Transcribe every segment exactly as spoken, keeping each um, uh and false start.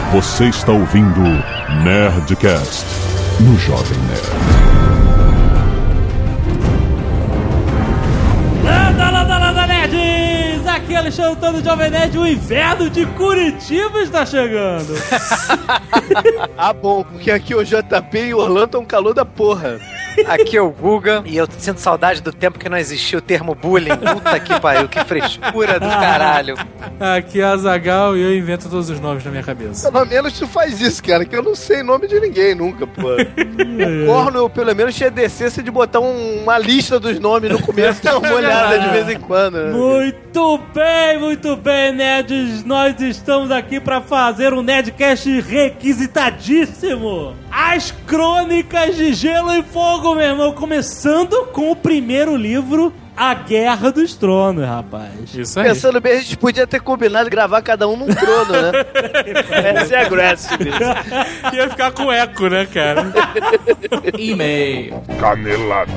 Você está ouvindo Nerdcast no Jovem Nerd. Landa, landa, landa, nerds! Aqui é Alexandre Antônio, Jovem Nerd. O inverno de Curitiba está chegando. Ah, bom, porque aqui o J P e o Orlando é um calor da porra. Aqui é o Guga e eu sinto saudade do tempo que não existia o termo bullying. Puta que pariu, que frescura do caralho. Aqui é a Azaghal e eu invento todos os nomes na minha cabeça. Pelo menos tu faz isso, cara, que eu não sei nome de ninguém nunca, pô. O Corno, eu, pelo menos, tinha decência de botar um, uma lista dos nomes no começo, dar uma olhada de vez em quando. Né? Muito bem, muito bem, nerds. Nós estamos aqui para fazer um Nerdcast requisitadíssimo. As Crônicas de Gelo e Fogo, meu irmão. Começando com o primeiro livro, A Guerra dos Tronos, rapaz. Isso aí. Pensando bem, a gente podia ter combinado gravar cada um num trono, né? Essa é a graça mesmo. Ia ficar com eco, né, cara? E-mail. Canelada.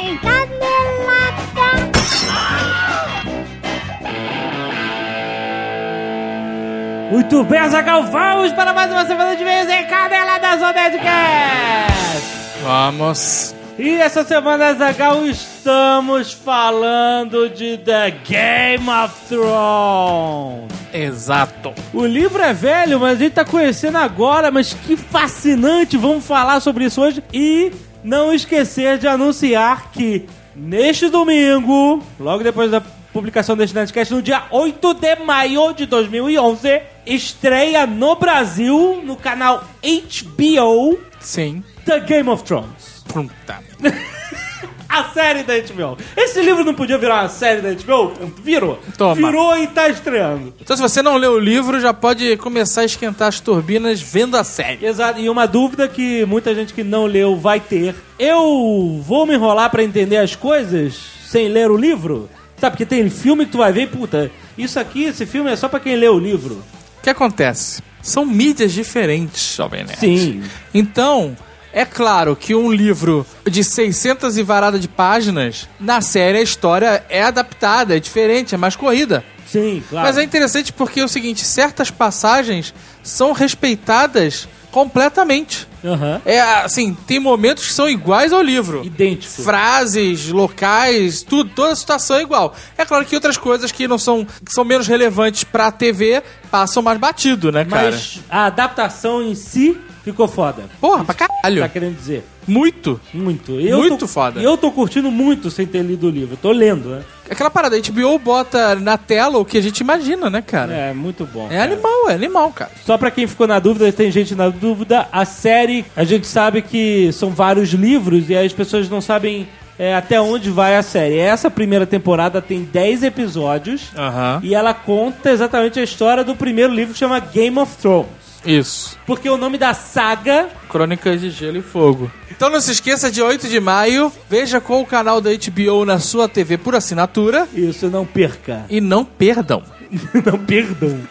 Muito bem, Azaghal, vamos para mais uma semana de vez em Caneladas do Nerdcast. Vamos. E essa semana, Azaghal, estamos falando de The Game of Thrones. Exato. O livro é velho, mas a gente tá conhecendo agora, mas que fascinante, vamos falar sobre isso hoje. E não esquecer de anunciar que neste domingo, logo depois da publicação deste Nerdcast, no dia oito de maio de dois mil e onze, estreia no Brasil, no canal H B O, Sim. The Game of Thrones. Puta. A série da H B O. Esse livro não podia virar uma série da H B O? Virou. Toma. Virou e tá estreando. Então, se você não leu o livro, já pode começar a esquentar as turbinas vendo a série. Exato. E uma dúvida que muita gente que não leu vai ter. Eu vou me enrolar pra entender as coisas sem ler o livro? Sabe, porque tem filme que tu vai ver e, puta, isso aqui, esse filme é só pra quem lê o livro. O que acontece? São mídias diferentes, Jovem Nerd. Sim. Então, é claro que um livro de seiscentas e varada de páginas, na série a história é adaptada, é diferente, é mais corrida. Sim, claro. Mas é interessante porque é o seguinte, certas passagens são respeitadas completamente. Uhum. É assim, tem momentos que são iguais ao livro. Idêntico. Frases, locais, tudo, toda a situação é igual. É claro que outras coisas que não são, que são menos relevantes pra T V passam mais batido, né, cara? Mas a adaptação em si ficou foda. Porra, pra caralho. Tá querendo dizer? Muito. Muito. Eu Muito tô, foda. E eu tô curtindo muito sem ter lido o livro. Tô lendo, né? Aquela parada, a H B O bota na tela o que a gente imagina, né, cara? É, muito bom. É cara. animal, é animal, cara. Só pra quem ficou na dúvida, tem gente na dúvida, a série, a gente sabe que são vários livros e aí as pessoas não sabem é, até onde vai a série. Essa primeira temporada tem dez episódios Aham. e ela conta exatamente a história do primeiro livro que chama Game of Thrones. Isso. Porque o nome da saga... Crônicas de Gelo e Fogo. Então não se esqueça, de oito de maio, veja com o canal da H B O na sua T V por assinatura. Isso, não perca. E não perdam. Não perdam.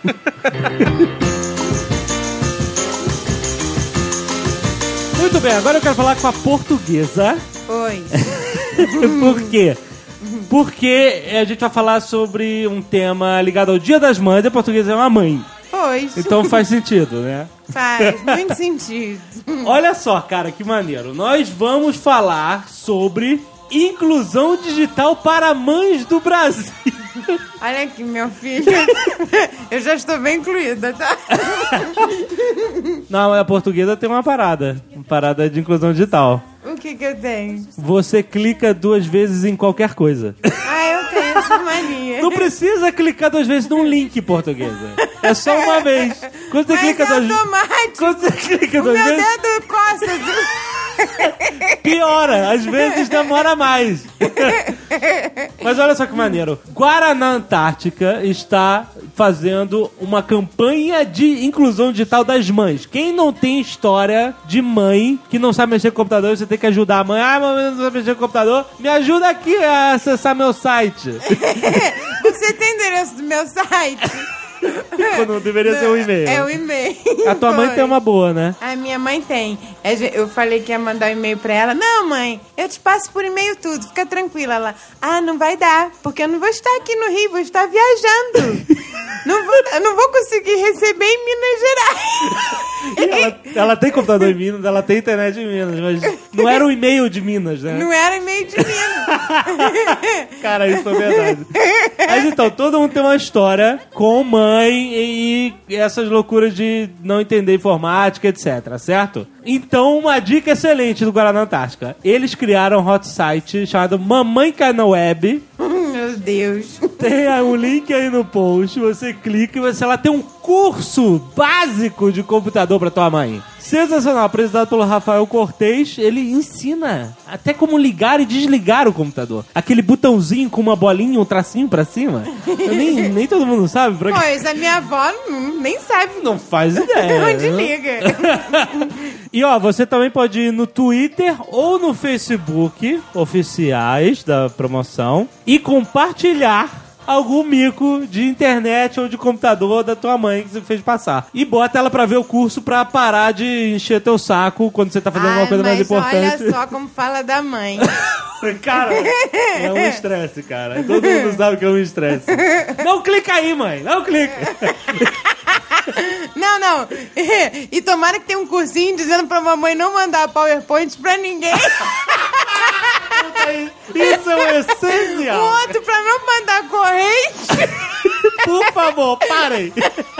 Muito bem, agora eu quero falar com a portuguesa. Oi. Por quê? Porque a gente vai falar sobre um tema ligado ao Dia das Mães. A portuguesa é uma mãe. Pois. Então faz sentido, né? Faz muito sentido. Olha só, cara, que maneiro. Nós vamos falar sobre inclusão digital para mães do Brasil. Olha aqui, meu filho. Eu já estou bem incluída, tá? Não, a portuguesa tem uma parada. Uma parada de inclusão digital. O que que eu tenho? Você clica duas vezes em qualquer coisa. Ah, eu tenho essa mania. Não precisa clicar duas vezes num link, portuguesa. É só uma vez. Quando você Mas clica é duas vezes... automático. Quando você clica O duas meu vezes... dedo coça. Piora, às vezes demora mais. Mas olha só que maneiro. Guaraná Antártica está fazendo uma campanha de inclusão digital das mães. Quem não tem história de mãe que não sabe mexer com computador, você tem que ajudar a mãe. Ah, mamãe não sabe mexer com computador. Me ajuda aqui a acessar meu site. Você tem endereço do meu site? Não deveria ser um e-mail. É o e-mail. A tua mãe Foi. tem uma boa, né? A minha mãe tem. Eu falei que ia mandar um e-mail pra ela. Não, mãe, eu te passo por e-mail tudo, fica tranquila. Ela, ah, não vai dar, porque eu não vou estar aqui no Rio, vou estar viajando. Não vou, eu não vou conseguir receber em Minas Gerais. Ela, ela tem computador em Minas, ela tem internet em Minas, mas não era o e-mail de Minas, né? Não era e-mail de Minas. Cara, isso é verdade. Mas então, todo mundo tem uma história com mãe e, e essas loucuras de não entender informática, etc, certo? Então, uma dica excelente do Guaraná Antártica. Eles criaram um hot site chamado Mamãe Cai na Web. Meu Deus. Tem um link aí no post, você clica e você, ela tem um curso básico de computador pra tua mãe. Sensacional, apresentado pelo Rafael Cortez. Ele ensina até como ligar e desligar o computador. Aquele botãozinho com uma bolinha, um tracinho pra cima. Eu nem, nem todo mundo sabe. Pra... Pois, a minha avó nem sabe. Não faz ideia. Onde liga. E ó, você também pode ir no Twitter ou no Facebook oficiais da promoção e compartilhar algum mico de internet ou de computador da tua mãe que você fez passar. E bota ela pra ver o curso pra parar de encher teu saco quando você tá fazendo Ai, alguma coisa mais importante. Olha só como fala da mãe. Cara, é um estresse, cara. Todo mundo sabe que é um estresse. Não clica aí, mãe. Não clica. Não, não. E tomara que tenha um cursinho dizendo pra mamãe não mandar PowerPoint pra ninguém. Isso é o essencial. O outro pra não mandar corrente. Por favor, parem.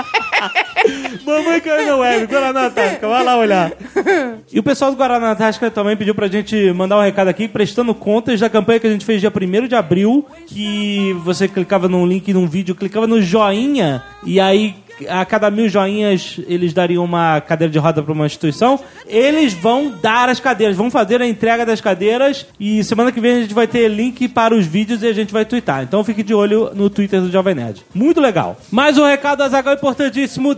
Mamãe caiu na web, Guaraná Antártica, vai lá olhar. E o pessoal do Guaraná Antártica também pediu pra gente mandar um recado aqui, prestando contas da campanha que a gente fez dia primeiro de abril, que você clicava num link num vídeo, clicava no joinha, e aí a cada mil joinhas eles dariam uma cadeira de roda para uma instituição. Eles vão dar as cadeiras, vão fazer a entrega das cadeiras e semana que vem a gente vai ter link para os vídeos e a gente vai twittar. Então fique de olho no Twitter do Jovem Nerd. Muito legal. Mais um recado, Azaghal, importantíssimo.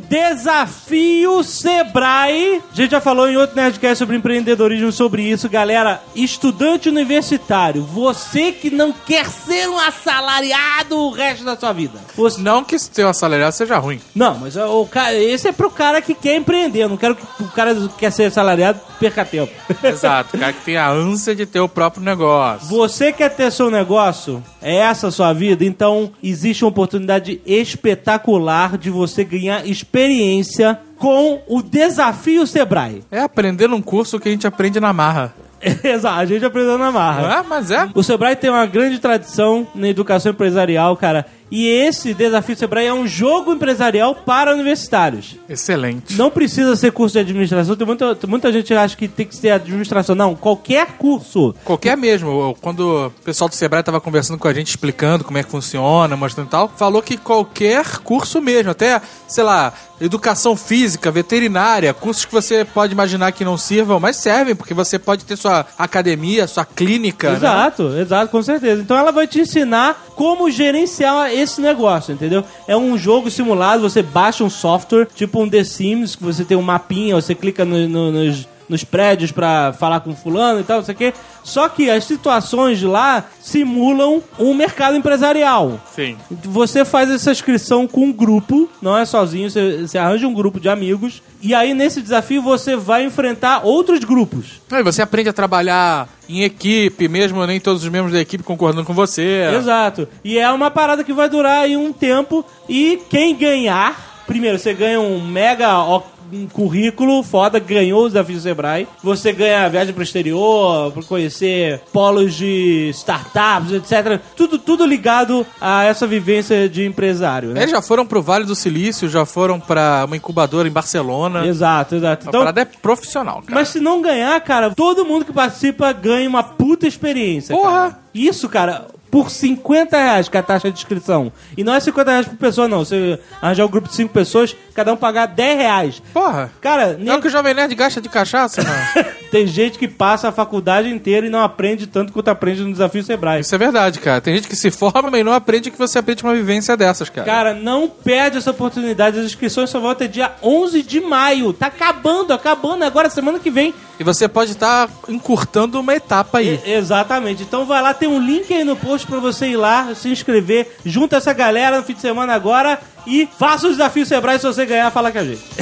Desafio Sebrae. A gente já falou em outro Nerdcast sobre empreendedorismo sobre isso. Galera, estudante universitário, você que não quer ser um assalariado o resto da sua vida. Você... Não que ser um assalariado seja ruim. Não, mas o cara, esse é pro cara que quer empreender. Eu não quero que o cara que quer ser assalariado perca tempo. Exato, o cara que tem a ânsia de ter o próprio negócio. Você quer ter seu negócio? É essa a sua vida? Então, existe uma oportunidade espetacular de você ganhar experiência com o Desafio Sebrae. É aprender num curso que a gente aprende na marra. Exato, a gente aprendeu na marra. É, mas é. O Sebrae tem uma grande tradição na educação empresarial, cara. E esse Desafio Sebrae é um jogo empresarial para universitários. Excelente. Não precisa ser curso de administração. Tem muita, muita gente que acha que tem que ser administração. Não, qualquer curso. Qualquer mesmo. Quando o pessoal do Sebrae estava conversando com a gente, explicando como é que funciona, mostrando e tal, falou que qualquer curso mesmo, até, sei lá, educação física, veterinária, cursos que você pode imaginar que não sirvam, mas servem, porque você pode ter sua academia, sua clínica. Exato, né? Exato, com certeza. Então ela vai te ensinar como gerenciar esse negócio, entendeu? É um jogo simulado, você baixa um software, tipo um The Sims, que você tem um mapinha, você clica no, no, nos, nos prédios pra falar com fulano e tal, não sei o quê. Só que as situações de lá simulam um mercado empresarial. Sim. Você faz essa inscrição com um grupo, não é sozinho, você, você arranja um grupo de amigos, e aí nesse desafio você vai enfrentar outros grupos. E você aprende a trabalhar em equipe, mesmo nem todos os membros da equipe concordando com você. Exato. E é uma parada que vai durar aí um tempo, e quem ganhar, primeiro você ganha um mega... um currículo foda, ganhou o Desafio Sebrae. Você ganha viagem pro exterior, pra conhecer polos de startups, etcétera. Tudo, tudo ligado a essa vivência de empresário, né? Eles já foram pro Vale do Silício, já foram pra uma incubadora em Barcelona. Exato, exato. A Então, parada é profissional, cara. mas se não ganhar, cara, todo mundo que participa ganha uma puta experiência. Porra! Cara. Isso, cara... por cinquenta reais, que é a taxa de inscrição. E não é cinquenta reais por pessoa, não. Você arranjar um grupo de cinco pessoas, cada um pagar dez reais. Porra! Cara, nem... é o que o Jovem Nerd gasta de cachaça, não? Tem gente que passa a faculdade inteira e não aprende tanto quanto aprende no Desafio Sebrae. Isso é verdade, cara. Tem gente que se forma e não aprende que você aprende uma vivência dessas, cara. Cara, não perde essa oportunidade. As inscrições só vão até dia onze de maio. Tá acabando, acabando agora, semana que vem. E você pode estar tá encurtando uma etapa aí. E, exatamente. Então vai lá, tem um link aí no post pra você ir lá, se inscrever, junta essa galera no fim de semana agora e faça o Desafio Sebrae. Se você ganhar, fala com a gente.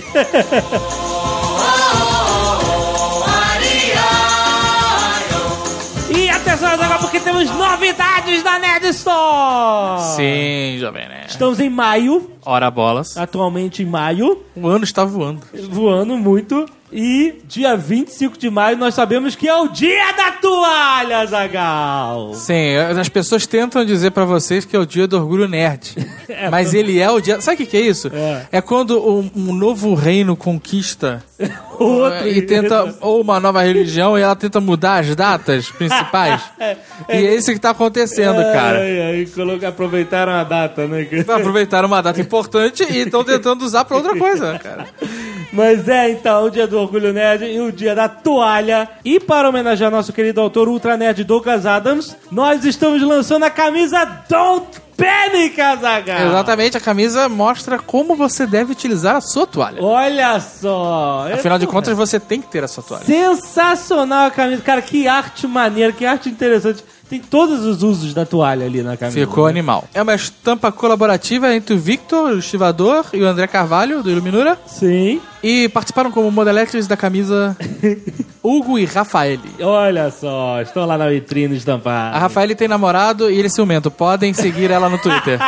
E a atenção agora porque temos novidades da Nerd Store! Sim, Jovem Nerd. Estamos em maio, Ora bolas. atualmente em maio, O ano está voando. voando muito. E dia vinte e cinco de maio nós sabemos que é o dia da toalha, Zagal! Sim, as pessoas tentam dizer pra vocês que é o dia do orgulho nerd. Mas ele é o dia... Sabe o que, que é isso? É. É quando um, um novo reino conquista Outro e tenta... Ou uma nova religião e ela tenta mudar as datas principais. E é isso que tá acontecendo, cara. Ai, ai, colo- aproveitaram a data, né? Aproveitaram uma data importante e estão tentando usar pra outra coisa, cara. Mas é, então, o dia do Orgulho Nerd e o dia da toalha. E para homenagear nosso querido autor Ultra Nerd Douglas Adams, nós estamos lançando a camisa Don't Panic, Azaghal! Exatamente, a camisa mostra como você deve utilizar a sua toalha. Olha só! Afinal É, de porra, contas, você tem que ter a sua toalha. sensacional a camisa. Cara, que arte maneira, que arte interessante. Tem todos os usos da toalha ali na camisa. Ficou né? animal. É uma estampa colaborativa entre o Victor, o estivador, e o André Carvalho, do Iluminura. Sim. E participaram como modeletes da camisa Hugo e Rafael. Olha só, estão lá na vitrine estampados. A Rafael tem namorado e ele é ciumento. Podem seguir ela no Twitter.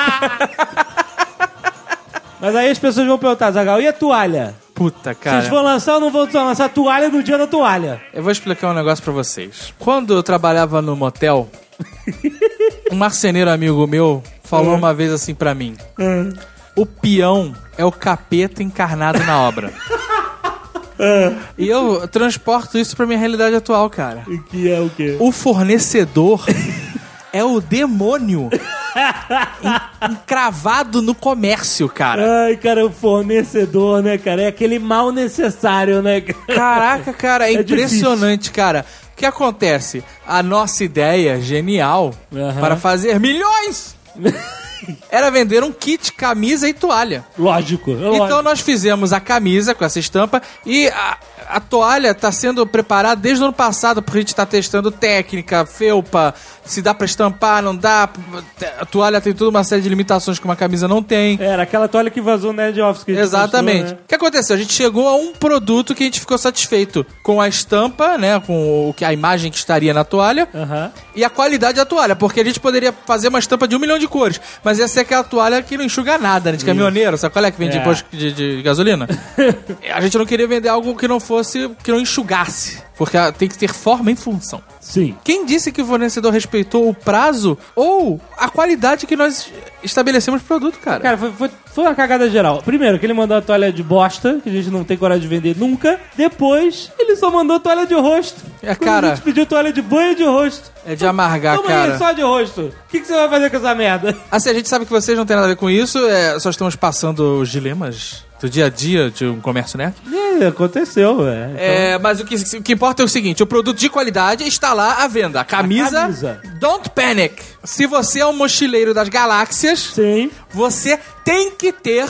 Mas aí as pessoas vão perguntar, Zagal, e a toalha? Puta, Vocês cara. vão lançar ou não vão lançar a toalha no dia da toalha? Eu vou explicar um negócio pra vocês. Quando eu trabalhava no motel, um marceneiro amigo meu falou uma vez assim pra mim: o peão é o capeta encarnado na obra. E eu transporto isso pra minha realidade atual, cara. Que é o quê? O fornecedor é o demônio en- encravado no comércio, cara. Ai, cara, o fornecedor, né, cara? É aquele mal necessário, né? Caraca, cara, é, É impressionante, cara. O que acontece? A nossa ideia genial Aham. para fazer milhões era vender um kit camisa e toalha. Lógico. é Então lógico. nós fizemos a camisa com essa estampa e a, a toalha tá sendo preparada desde o ano passado, porque a gente tá testando técnica, felpa, se dá pra estampar, não dá. A toalha tem toda uma série de limitações que uma camisa não tem. Era aquela toalha que vazou no Nerd Office que a gente Exatamente. mostrou, né? O que aconteceu? A gente chegou a um produto que a gente ficou satisfeito com a estampa, né, com o que a imagem que estaria na toalha. Aham. E a qualidade da toalha, porque a gente poderia fazer uma estampa de um milhão de cores, mas ia ser aquela toalha que não enxuga nada, né, de caminhoneiro, sabe qual é que vende É. posto de, de gasolina? A gente não queria vender algo que não fosse, que não enxugasse, porque ah, tem que ter forma e função. Sim. Quem disse que o fornecedor respeitou o prazo ou a qualidade que nós estabelecemos pro produto, cara? Cara, foi, foi, foi uma cagada geral. Primeiro, que ele mandou a toalha de bosta, que a gente não tem coragem de vender nunca. Depois, ele só mandou toalha de rosto. É, Quando cara, a gente pediu toalha de banho de rosto. é de amargar, Toma cara. aí, só de rosto. O que, que você vai fazer com essa merda? Assim, a gente sabe que vocês não têm nada a ver com isso, é, só estamos passando os dilemas do dia a dia de um comércio nerd. É, aconteceu, velho. Então, É, mas o que, o que importa é o seguinte: o produto de qualidade está lá à venda. A camisa, A camisa. Don't Panic. Se você é um mochileiro das galáxias, Sim. você tem que ter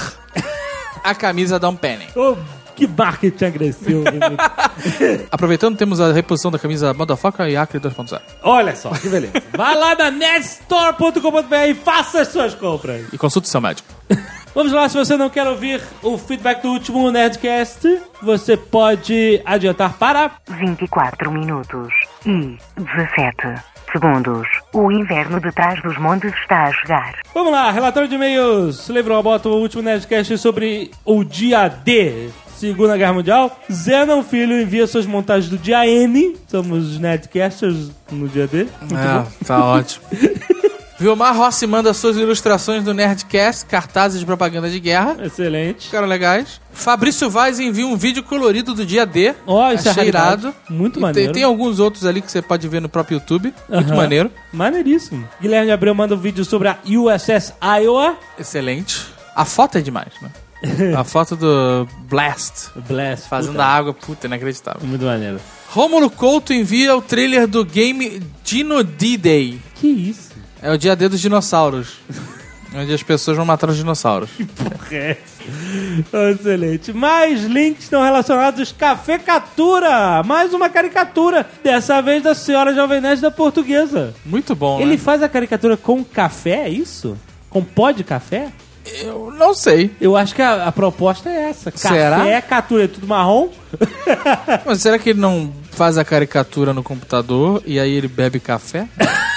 a camisa Don't Panic. Ô, que marketing agressivo. Aproveitando, temos a reposição da camisa Motherfucker e Acre dois ponto zero. Olha só, que beleza. Vai lá na nerdstore ponto com ponto b r e faça as suas compras. E consulte seu médico. Vamos lá, se você não quer ouvir o feedback do último Nerdcast, você pode adiantar para... vinte e quatro minutos e dezassete segundos. O inverno de trás dos montes está a chegar. Vamos lá, relatório de e-mails. Lembra, bota o último Nerdcast sobre o dia D, Segunda Guerra Mundial. Zenon Filho envia suas montagens do dia N. Somos os Nerdcasters no dia D. Muito bom. É, tá ótimo. Vilmar Rossi manda suas ilustrações do Nerdcast, cartazes de propaganda de guerra. Excelente. Ficaram legais. Fabrício Vaz envia um vídeo colorido do dia D. Ó, isso é Achei raridade. irado. Muito E maneiro. Tem, tem alguns outros ali que você pode ver no próprio YouTube. Muito Aham. maneiro. Maneiríssimo. Guilherme Abreu manda um vídeo sobre a U S S Iowa. Excelente. A foto é demais, né? A foto do Blast Blast. fazendo puta. a água. Puta, inacreditável. Muito maneiro. Rômulo Couto envia o trailer do game Dino D-Day. Que isso? É o dia D dos dinossauros. Onde as pessoas vão matar os dinossauros. É. Excelente. Mais links estão relacionados Café Catura. Mais uma caricatura. Dessa vez da senhora Jovem Nerd da Portuguesa. Muito bom, Ele né? faz a caricatura com café, é isso? Com pó de café? Eu não sei. Eu acho que a, a proposta é essa. Será? Café, Catura, é tudo marrom. Mas será que ele não faz a caricatura no computador e aí ele bebe café?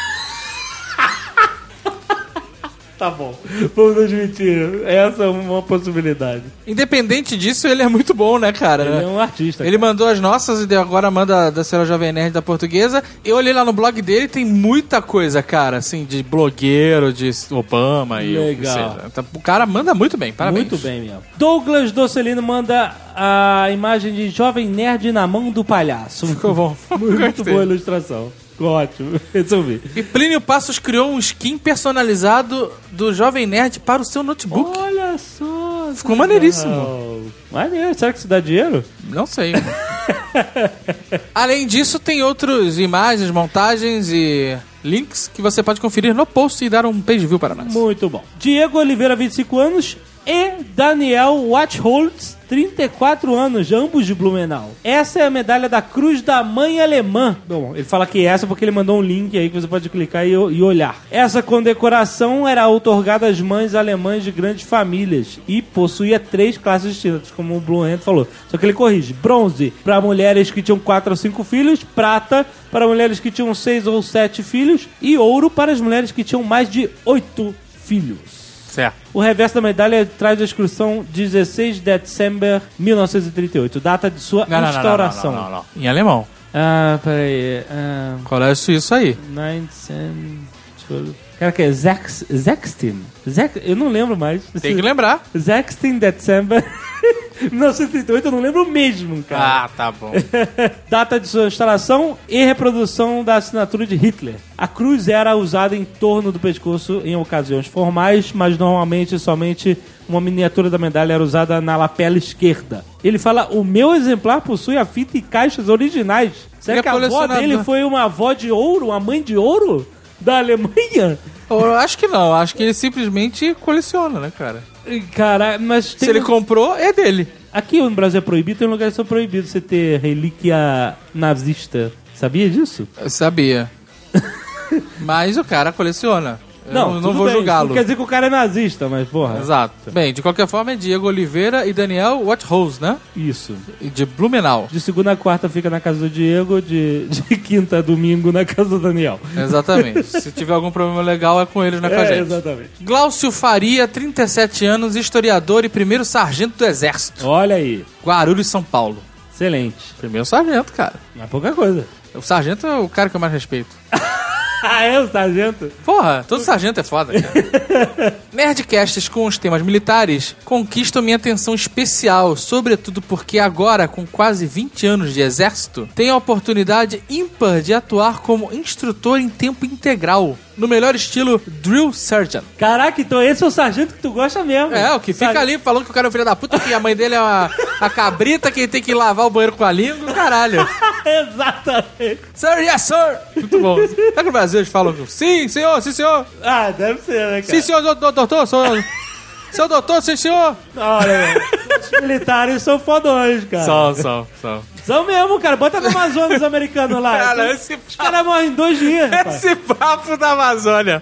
Tá bom, vamos admitir. Essa é uma possibilidade. Independente disso, ele é muito bom, né, cara? Ele é um artista. Ele cara. mandou as nossas e agora manda da Senhora Jovem Nerd da Portuguesa. Eu olhei lá no blog dele, tem muita coisa, cara, assim, de blogueiro, de Obama e Legal. o que seja. O cara manda muito bem, parabéns. Muito bem mesmo. Douglas Docelino manda a imagem de Jovem Nerd na mão do palhaço. Ficou bom. Muito Gostei. boa a ilustração. Ótimo, resolvi. E Plínio Passos criou um skin personalizado do Jovem Nerd para o seu notebook. Olha só. Ficou maneiríssimo. Maneiro, será que isso dá dinheiro? Não sei. Além disso, tem outras imagens, montagens e links que você pode conferir no post e dar um page view para nós. Muito bom. Diego Oliveira, vinte e cinco anos, e Daniel Watchholz, trinta e quatro anos, ambos de Blumenau. Essa é a medalha da Cruz da Mãe Alemã. Bom, ele fala que é essa porque ele mandou um link aí que você pode clicar e, e olhar. Essa condecoração era outorgada às mães alemãs de grandes famílias e possuía três classes distintas, como o Blue Hand falou. Só que ele corrige. Bronze para mulheres que tinham quatro ou cinco filhos, prata para mulheres que tinham seis ou sete filhos e ouro para as mulheres que tinham mais de oito filhos. Certo. O reverso da medalha traz a inscrição dezesseis de dezembro de mil novecentos e trinta e oito, data de sua Não, não, instauração. não, não, não, não, não. Em alemão. Ah, peraí. Ah, Qual é isso aí? dezenove... Cara, que é Zex, Zextin? Zex, eu não lembro mais. Tem que lembrar. Zextin de dezembro de mil novecentos e trinta e oito, eu não lembro mesmo, cara. Ah, tá bom. Data de sua instalação e reprodução da assinatura de Hitler. A cruz era usada em torno do pescoço em ocasiões formais, mas normalmente somente uma miniatura da medalha era usada na lapela esquerda. Ele fala, o meu exemplar possui a fita e caixas originais. Será Ele que é a avó dele foi uma avó de ouro, uma mãe de ouro da Alemanha? Eu acho que não, acho que ele simplesmente coleciona, né, cara? Cara, mas tem Se ele comprou, é dele. Aqui no Brasil é proibido, tem lugares que são proibidos você ter relíquia nazista. Sabia disso? Eu sabia. Mas o cara coleciona. Eu Não, não, tudo vou bem, julgá-lo. Não quer dizer que o cara é nazista, mas porra. Exato. Bem, de qualquer forma é Diego Oliveira e Daniel Watchholz, né? Isso. E de Blumenau. De segunda a quarta fica na casa do Diego, de, de quinta a domingo na casa do Daniel. Exatamente. Se tiver algum problema legal é com eles, não é com a É, gente. exatamente. Glaucio Faria, trinta e sete anos, historiador e primeiro sargento do Exército. Olha aí. Guarulhos, São Paulo. Excelente. Primeiro sargento, cara. Não é pouca coisa. O sargento é o cara que eu mais respeito. Ah, é o sargento? Porra, todo sargento é foda, cara. Nerdcasts com os temas militares conquistam minha atenção especial, sobretudo porque agora, com quase vinte anos de exército, tenho a oportunidade ímpar de atuar como instrutor em tempo integral, no melhor estilo Drill Sergeant. Caraca, então esse é o sargento que tu gosta mesmo. É, o que fica Sargento. ali falando que o cara é o filho da puta, que a mãe dele é uma, a cabrita, que ele tem que lavar o banheiro com a língua, caralho. Exatamente. Sir, yes, sir! Muito bom. Sabe que no Brasil eles falam sim, senhor, sim, senhor. Ah, deve ser, né, cara? Sim, senhor, do- do- doutor, senhor. Seu doutor, sim, senhor. Olha, os militares são fodões, cara. Só, só, só. São mesmo, cara. Bota no Amazonas os americanos lá. Cara, esse, Os caras morrem em dois dias, rapaz. esse papo da Amazônia.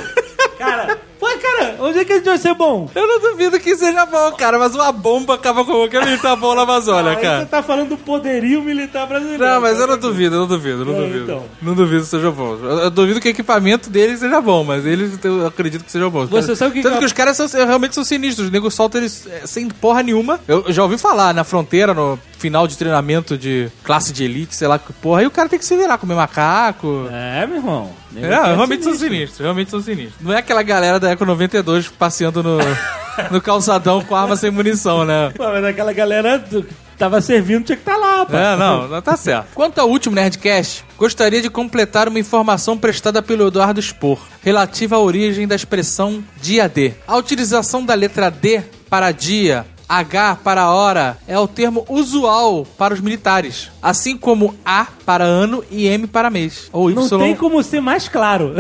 Cara, pô, cara, onde é que a gente vai ser bom? Eu não duvido que seja bom, cara, mas uma bomba acaba com qualquer militar bom na Amazônia, Aí você cara. tá falando do poderio militar brasileiro. Não, mas eu cara. não duvido, eu não duvido, eu não É, duvido. então. Não duvido que seja bom. Eu, eu duvido que o equipamento deles seja bom, mas eles eu acredito que sejam bons. Você sabe o que Tanto que que eu- os caras são, realmente são sinistros. O nego solta eles é, sem porra nenhuma. Eu, eu já ouvi falar na fronteira, no final de treinamento de classe de elite, sei lá que porra, aí o cara tem que se virar, comer macaco. É, meu irmão. É, realmente são sinistros, realmente são sinistros. Não é aquela galera da Eco noventa e dois passeando no, no calçadão com arma sem munição, né? Pô, mas aquela galera do- que tava servindo tinha que estar tá lá, pá. É, não, não tá certo. Quanto ao último Nerdcast, gostaria de completar uma informação prestada pelo Eduardo Spor, relativa à origem da expressão dia D. A utilização da letra D para dia, H para hora, é o termo usual para os militares, assim como A para ano e M para mês. Ou Não Y. tem como ser mais claro.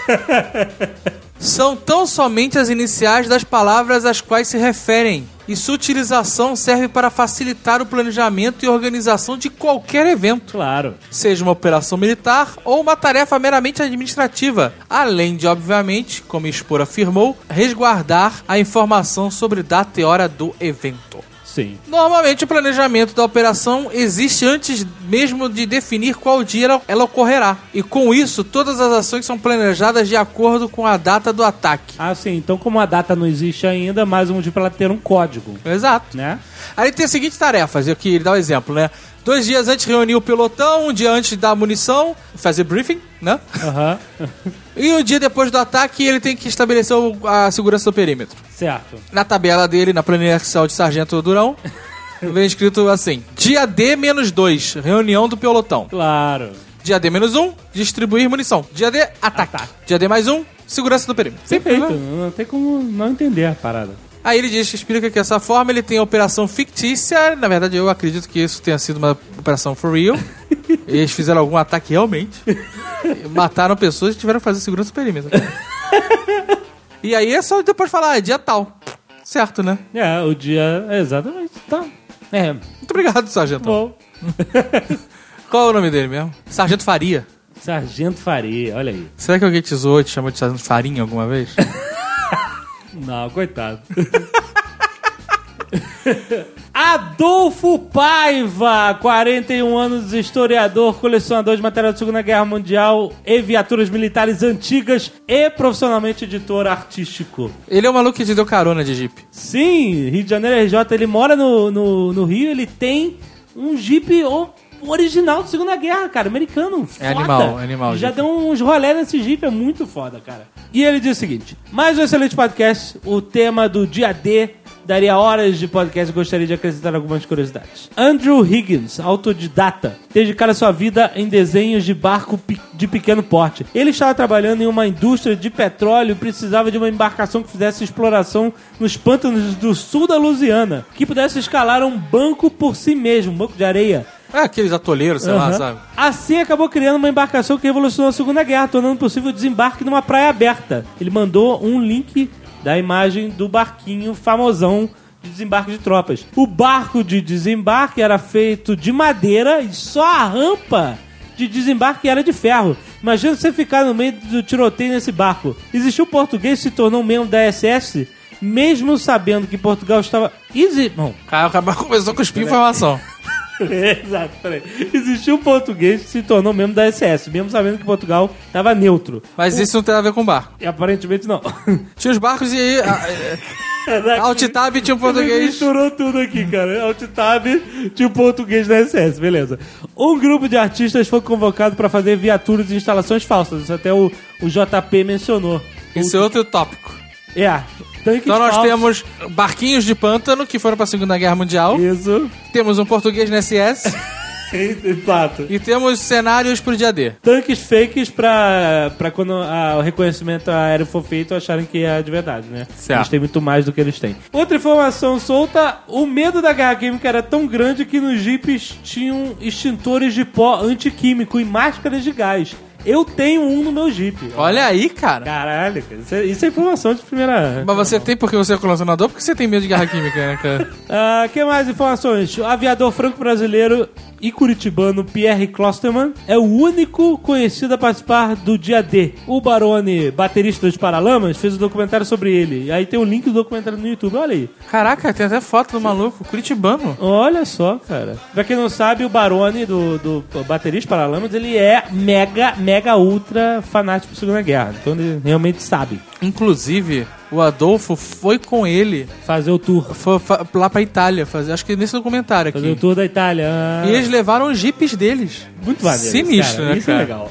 São tão somente as iniciais das palavras às quais se referem, e sua utilização serve para facilitar o planejamento e organização de qualquer evento, Claro. seja uma operação militar ou uma tarefa meramente administrativa, além de, obviamente, como Spor afirmou, resguardar a informação sobre data e hora do evento. Sim. Normalmente o planejamento da operação existe antes mesmo de definir qual dia ela, ela ocorrerá. E com isso, todas as ações são planejadas de acordo com a data do ataque. Ah, sim. Então, como a data não existe ainda, mais um motivo pra ela ter um código, Exato. né? Aí tem as seguintes tarefas, eu que dar um exemplo, né? Dois dias antes reunir o pelotão, um dia antes da munição, fazer briefing, né? Aham. E um dia depois do ataque, ele tem que estabelecer o- a segurança do perímetro. Certo. Na tabela dele, na planilha Excel de Sargento Durão, vem escrito assim: dia D menos dois, reunião do pelotão. Claro. Dia D menos um, distribuir munição. Dia D, ataque. Ataque. Dia D mais um, segurança do perímetro. Perfeito. Simples, né? Não tem como não entender a parada. Aí ele diz, explica que dessa forma ele tem a operação fictícia. Na verdade, eu acredito que isso tenha sido uma operação for real. Eles fizeram algum ataque realmente. Mataram pessoas e tiveram que fazer segurança do perímetro. E aí é só depois falar, ah, é dia tal. Certo, né? É, o dia... Exatamente. Tá. É. Muito obrigado, Sargento. Bom. Qual é o nome dele mesmo? Sargento Faria. Sargento Faria, olha aí. Será que alguém te zoou e te chamou de Sargento Farinha alguma vez? Não, coitado. Adolfo Paiva, quarenta e um anos, historiador, colecionador de material da Segunda Guerra Mundial e viaturas militares antigas e profissionalmente editor artístico. Ele é o maluco que te deu carona de Jeep. Sim, Rio de Janeiro R J, ele mora no, no, no Rio, ele tem um Jeep o- original da Segunda Guerra, cara, americano. Foda. É animal, é animal, Já Jeep. deu uns rolé nesse Jeep, é muito foda, cara. E ele diz o seguinte: mais um excelente podcast, o tema do dia D daria horas de podcast e gostaria de acrescentar algumas curiosidades. Andrew Higgins, autodidata, dedicara sua vida em desenhos de barco pe- de pequeno porte. Ele estava trabalhando em uma indústria de petróleo e precisava de uma embarcação que fizesse exploração nos pântanos do sul da Louisiana, que pudesse escalar um banco por si mesmo, um banco de areia. É aqueles atoleiros, sei lá, Aham. sabe? Assim acabou criando uma embarcação que revolucionou a Segunda Guerra, tornando possível o desembarque numa praia aberta. Ele mandou um link da imagem do barquinho famosão de desembarque de tropas. O barco de desembarque era feito de madeira e só a rampa de desembarque era de ferro. Imagina você ficar no meio do tiroteio nesse barco. Existiu português que se tornou membro da S S, mesmo sabendo que Portugal estava... Easy... Não. Cara, o cara começou a cuspir informação. Exato, peraí. Existiu um português que se tornou membro da S S, mesmo sabendo que Portugal estava neutro. Mas isso não tem a ver com barco. E aparentemente não. Tinha os barcos e aí... a- a- Alt-Tab tinha um português... Misturou tudo aqui, cara. Alt-Tab tinha um português da S S, beleza. Um grupo de artistas foi convocado para fazer viaturas e instalações falsas. Isso até o, o J P mencionou. Esse é outro tópico. É, tanques Então nós falsos. temos barquinhos de pântano que foram pra Segunda Guerra Mundial. Isso. Temos um português na S S. Exato. E temos cenários pro dia D. Tanques fakes pra, pra quando a- o reconhecimento aéreo for feito acharem que é de verdade, né? Certo. Eles têm muito mais do que eles têm. Outra informação solta: o medo da guerra química era tão grande que nos jipes tinham extintores de pó antiquímico e máscaras de gás. Eu tenho um no meu Jeep. Olha aí, cara. Caralho, cara. Isso é, isso é informação de primeira... Mas você tem porque você é colecionador, ou porque você tem medo de guerra química, né, cara? Ah, que mais informações? O aviador franco-brasileiro e curitibano Pierre Klosterman é o único conhecido a participar do dia D. O Barone, baterista dos Paralamas, fez um documentário sobre ele. E aí tem o link do documentário no YouTube, olha aí. Caraca, tem até foto do maluco, curitibano. Olha só, cara. Pra quem não sabe, o Barone do, do baterista Paralamas, ele é mega, mega, ultra fanático por Segunda Guerra. Então ele realmente sabe Inclusive, o Adolfo foi com ele fazer o tour. foi fa- lá pra Itália, fazer, acho que nesse documentário aqui. Fazer o tour da Itália. Ah. E eles levaram os jipes deles. Muito maneiro. Sinistro, cara. né, Isso cara? é legal.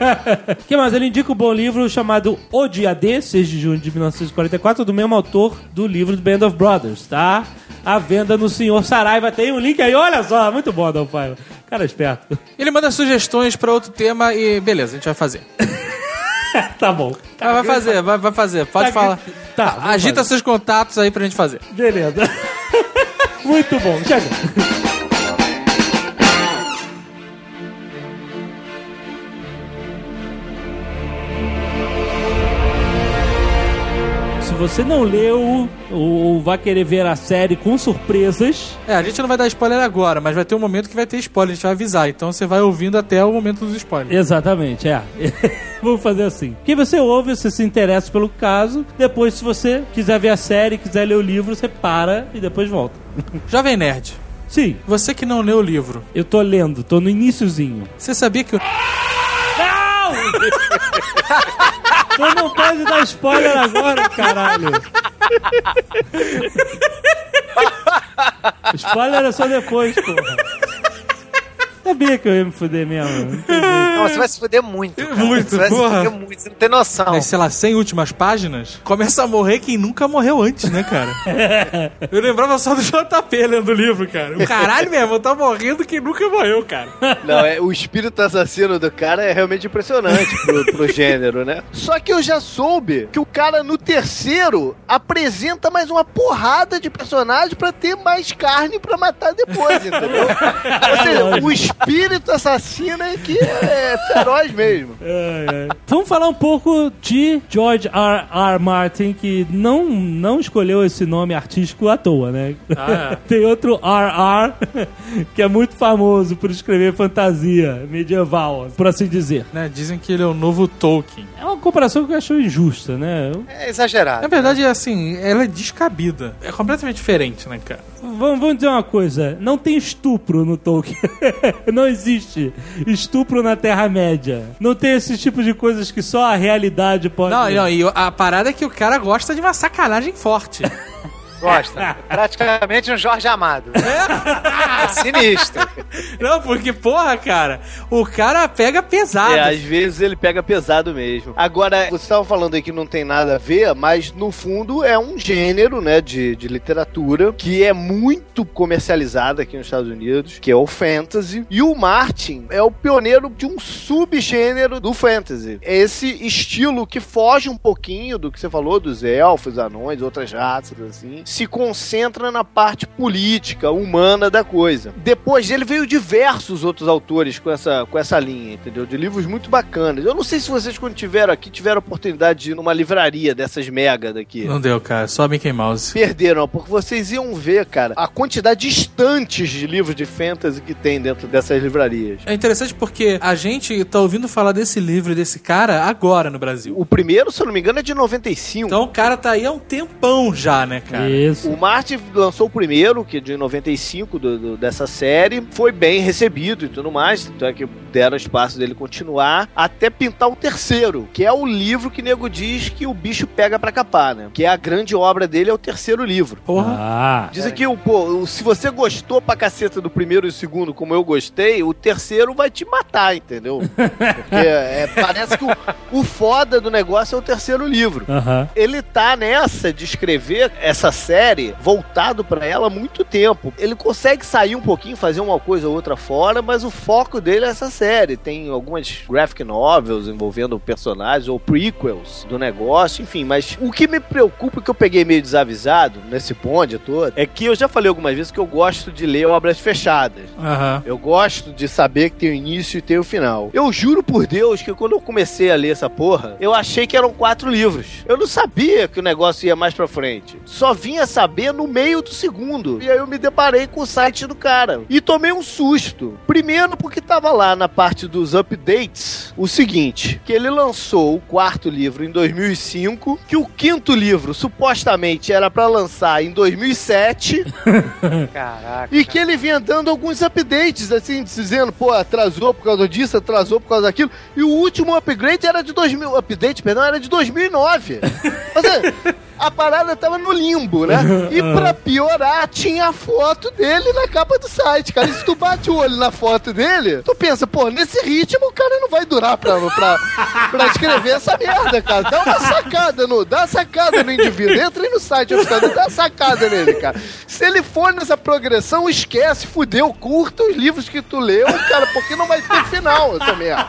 O que mais? Ele indica um bom livro chamado O Dia D, seis de junho de mil novecentos e quarenta e quatro, do mesmo autor do livro do Band of Brothers, tá? À venda no Senhor Saraiva. Tem um link aí, olha só. Muito bom, Adolfo Paiva. Cara esperto. Ele manda sugestões pra outro tema e beleza, a gente vai fazer. Tá bom. Ah, vai fazer, vai, vai fazer, pode Tá, falar. tá, Ah, vamos agita fazer. seus contatos aí pra gente fazer. Beleza. Muito bom. Chega. Se você não leu ou vai querer ver a série com surpresas... É, a gente não vai dar spoiler agora, mas vai ter um momento que vai ter spoiler, a gente vai avisar. Então você vai ouvindo até o momento dos spoilers. Exatamente, é. Vamos fazer assim. Que você ouve, você se interessa pelo caso, depois se você quiser ver a série, quiser ler o livro, você para e depois volta. Jovem Nerd. Sim. Você que não leu o livro. Eu tô lendo, tô no iniciozinho. Você sabia que... Não! Tu não pode dar spoiler agora, caralho. Spoiler é só depois, porra. Sabia que eu ia me fuder mesmo. Não, você vai se fuder muito. Cara. Muito, você vai porra. se fuder muito, você não tem noção. É, sei lá, cem últimas páginas, começa a morrer quem nunca morreu antes, né, cara? Eu lembrava só do J P lendo o livro, cara. O caralho mesmo, tá morrendo quem nunca morreu, cara. Não, é, o espírito assassino do cara é realmente impressionante pro, pro gênero, né? Só que eu já soube que o cara no terceiro apresenta mais uma porrada de personagens pra ter mais carne pra matar depois, entendeu? Ou seja, o espírito assassino é que é feroz mesmo. É, é. Vamos falar um pouco de George R. R. Martin, que não, não escolheu esse nome artístico à toa, né? Ah, é. Tem outro R R que é muito famoso por escrever fantasia medieval, por assim dizer. Né, dizem que ele é o novo Tolkien. É uma comparação que eu acho injusta, né? É exagerado. Na verdade, é assim, ela é descabida. É completamente diferente, né, cara? Vamos, vamos dizer uma coisa, não tem estupro no Tolkien. Não existe estupro na Terra-média. Não tem esse tipo de coisas que só a realidade pode... Não, não, e a parada é que o cara gosta de uma sacanagem forte. Gosta. Praticamente um Jorge Amado. É, é sinistro. Não, porque, porra, cara, o cara pega pesado. É, às vezes ele pega pesado mesmo. Agora, você estava falando aí que não tem nada a ver, mas no fundo é um gênero, né, de, de literatura que é muito comercializado aqui nos Estados Unidos, que é o fantasy. E o Martin é o pioneiro de um subgênero do fantasy. É esse estilo que foge um pouquinho do que você falou, dos elfos, anões, outras raças, assim. Se concentra na parte política, humana da coisa. Depois dele veio diversos outros autores com essa, com essa linha, entendeu? De livros muito bacanas. Eu não sei se vocês, quando tiveram aqui, tiveram a oportunidade de ir numa livraria dessas mega daqui. Não deu, cara. Só Mickey Mouse. Perderam, porque vocês iam ver, cara, a quantidade de estantes de livros de fantasy que tem dentro dessas livrarias. É interessante porque a gente tá ouvindo falar desse livro e desse cara agora no Brasil. O primeiro, se eu não me engano, é de noventa e cinco. Então o cara tá aí há um tempão já, né, cara? Isso. O Martin lançou o primeiro, que é de noventa e cinco, do, do, dessa série. Foi bem recebido e tudo mais. Então é que deram espaço dele continuar até pintar o terceiro, que é o livro que nego diz que o bicho pega pra capar, né? Que é a grande obra dele, é o terceiro livro. Porra. Ah. Dizem que, pô, se você gostou pra caceta do primeiro e do segundo, como eu gostei, o terceiro vai te matar, entendeu? Porque é, parece que o, o foda do negócio é o terceiro livro. Aham. Ele tá nessa de escrever essa série voltado pra ela há muito tempo. Ele consegue sair um pouquinho, fazer uma coisa ou outra fora, mas o foco dele é essa série. Tem algumas graphic novels envolvendo personagens ou prequels do negócio, enfim. Mas o que me preocupa, que eu peguei meio desavisado nesse bonde todo, é que eu já falei algumas vezes que eu gosto de ler obras fechadas. Aham. Eu gosto de saber que tem o início e tem o final. Eu juro por Deus que quando eu comecei a ler essa porra, eu achei que eram quatro livros. Eu não sabia que o negócio ia mais pra frente. Só vinha saber no meio do segundo. E aí eu me deparei com o site do cara. E tomei um susto. Primeiro porque tava lá na parte dos updates o seguinte, que ele lançou o quarto livro em dois mil e cinco, que o quinto livro supostamente era pra lançar em dois mil e sete. Caraca. E que ele vinha dando alguns updates, assim, dizendo, pô, atrasou por causa disso, atrasou por causa daquilo. E o último upgrade era de dois mil... Update, perdão, era de dois mil e nove. Ou seja, a parada tava no limbo, né? E pra piorar, tinha a foto dele na capa do site, cara. E se tu bate o olho na foto dele, tu pensa, pô, nesse ritmo o cara não vai durar pra, pra, pra escrever essa merda, cara. Dá uma sacada no... Dá uma sacada no indivíduo. Entra aí no site, dá uma sacada nele, cara. Se ele for nessa progressão, esquece, fudeu, curta os livros que tu leu, cara, porque não vai ter final essa merda.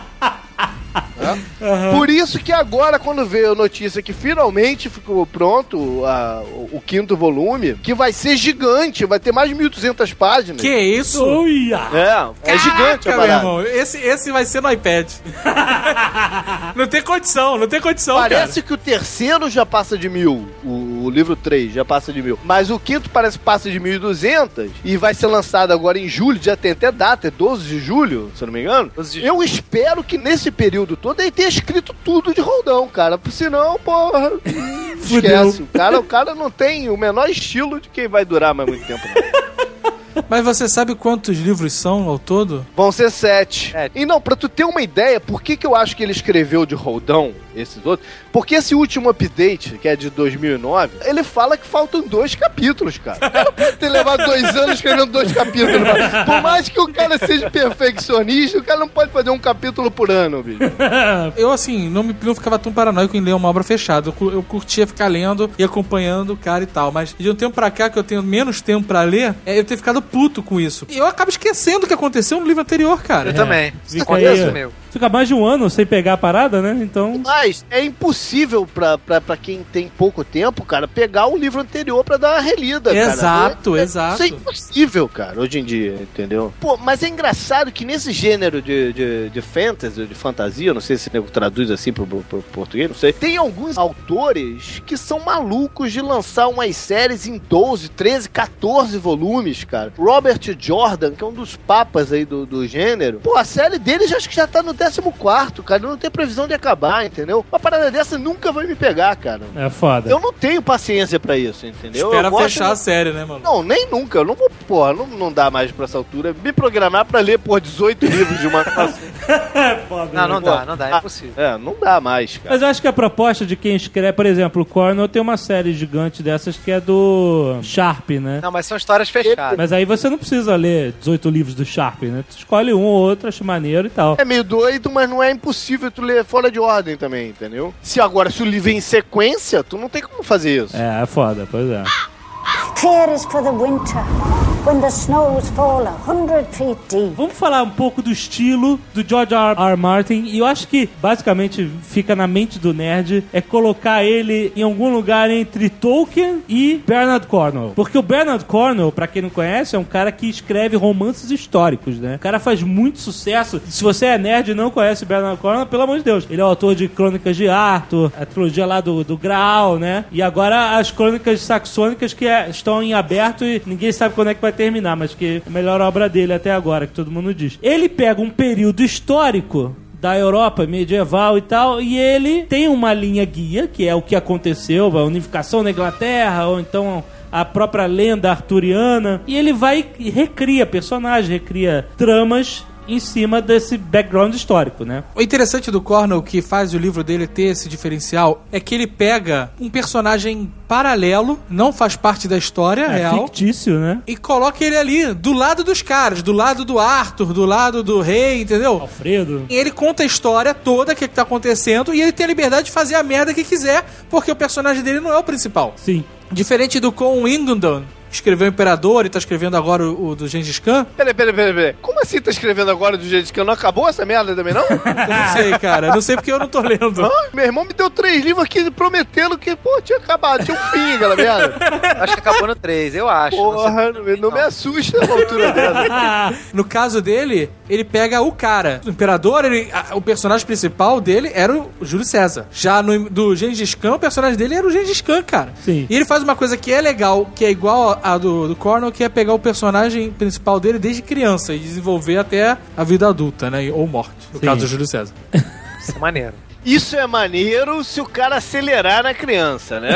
É? Uhum. Por isso que agora, quando veio a notícia que finalmente ficou pronto a, o, o quinto volume, que vai ser gigante, vai ter mais de mil e duzentas páginas. Que isso? Uia. É, é gigante a meu parada. irmão. Esse, esse vai ser no iPad. Não tem condição, não tem condição, Parece cara. que o terceiro já passa de mil, o, o livro três já passa de mil. Mas o quinto parece que passa de mil e duzentos e vai ser lançado agora em julho, já tem até data, é doze de julho, se eu não me engano. Eu espero que nesse período todo ele tenha escrito tudo de roldão, cara. Senão, porra, esquece. O cara, o cara não tem o menor estilo de quem vai durar mais muito tempo, não. Mas você sabe quantos livros são ao todo? Vão ser sete. É. E não, pra tu ter uma ideia, por que que eu acho que ele escreveu de roldão, esses outros? Porque esse último update, que é de dois mil e nove, ele fala que faltam dois capítulos, cara. O cara pode ter levado dois anos escrevendo dois capítulos. Mano. Por mais que o cara seja perfeccionista, o cara não pode fazer um capítulo por ano, bicho. Eu, assim, não, me, não ficava tão paranoico em ler uma obra fechada. Eu, eu curtia ficar lendo e acompanhando o cara e tal. Mas de um tempo pra cá, que eu tenho menos tempo pra ler, é, eu tenho ficado puto com isso. E eu acabo esquecendo o que aconteceu no livro anterior, cara. Eu é, também. Isso acontece comigo. Fica mais de um ano sem pegar a parada, né? Então... Mas é impossível pra, pra, pra quem tem pouco tempo, cara, pegar o livro anterior pra dar uma relida, exato, cara. É, exato. Isso é impossível, cara, hoje em dia, entendeu? Pô, mas é engraçado que nesse gênero de, de, de fantasy, de fantasia, não sei se o nego traduz assim pro, pro, pro português, não sei, tem alguns autores que são malucos de lançar umas séries em doze, treze, catorze volumes, cara. Robert Jordan, que é um dos papas aí do, do gênero, pô, a série dele já acho que já tá no décimo quarto, cara, não tem previsão de acabar, entendeu? Uma parada dessa nunca vai me pegar, cara. É foda. Eu não tenho paciência pra isso, entendeu? Espera eu fechar de... a série, né, mano? Não, nem nunca. Eu não vou, porra, não, não dá mais pra essa altura me programar pra ler, porra, dezoito livros de uma... É foda. Não, não né? dá, não dá, é impossível. É, não dá mais, cara. Mas eu acho que a proposta de quem escreve, por exemplo, o Cornell tem uma série gigante dessas que é do Sharp, né? Não, mas são histórias fechadas. Mas aí você não precisa ler dezoito livros do Sharp, né? Tu escolhe um ou outro, acha maneiro e tal. É meio doido, mas não é impossível tu ler fora de ordem também, entendeu? Se agora, se o livro é em sequência, tu não tem como fazer isso. É, é foda, pois é. Tears for the winter, when the snows fall a hundred feet deep. Vamos falar um pouco do estilo do George R. R. Martin, e eu acho que basicamente fica na mente do nerd é colocar ele em algum lugar entre Tolkien e Bernard Cornwell. Porque o Bernard Cornwell, pra quem não conhece, é um cara que escreve romances históricos, né? O cara faz muito sucesso. Se você é nerd e não conhece Bernard Cornwell, pelo amor de Deus, ele é o autor de Crônicas de Arthur, a trilogia lá do, do Graal, né? E agora as Crônicas Saxônicas, que é, estão em aberto e ninguém sabe quando é que vai terminar, mas que é a melhor obra dele até agora, que todo mundo diz. Ele pega um período histórico da Europa medieval e tal, e ele tem uma linha guia, que é o que aconteceu, a unificação na Inglaterra, ou então a própria lenda arturiana, e ele vai e recria personagens, recria tramas em cima desse background histórico, né? O interessante do Cornwell, que faz o livro dele ter esse diferencial, é que ele pega um personagem paralelo, não faz parte da história é real. Fictício, né? E coloca ele ali, do lado dos caras, do lado do Arthur, do lado do rei, entendeu? Alfredo. E ele conta a história toda, o que, que tá acontecendo, e ele tem a liberdade de fazer a merda que quiser, porque o personagem dele não é o principal. Sim. Diferente do Con Wingdon, escreveu o Imperador e tá escrevendo agora o, o do Gengis Khan. Peraí, peraí, peraí, peraí. Como assim tá escrevendo agora do Gengis Khan? Não acabou essa merda também, não? Eu não sei, cara. Não sei porque eu não tô lendo. Ah, meu irmão me deu três livros aqui prometendo que, pô, tinha acabado, tinha um fim, aquela merda. Acho que acabou no três, eu acho. Porra, não, não, não me assusta a altura dela. No caso dele, ele pega o cara. O Imperador, ele, a, o personagem principal dele era o Júlio César. Já no do Gengis Khan, o personagem dele era o Gengis Khan, cara. Sim. E ele faz uma coisa que é legal, que é igual a do, do Cornwell, que é pegar o personagem principal dele desde criança e desenvolver até a vida adulta, né? Ou morte. No Sim. caso do Júlio César. Isso é maneiro. Isso é maneiro se o cara acelerar na criança, né,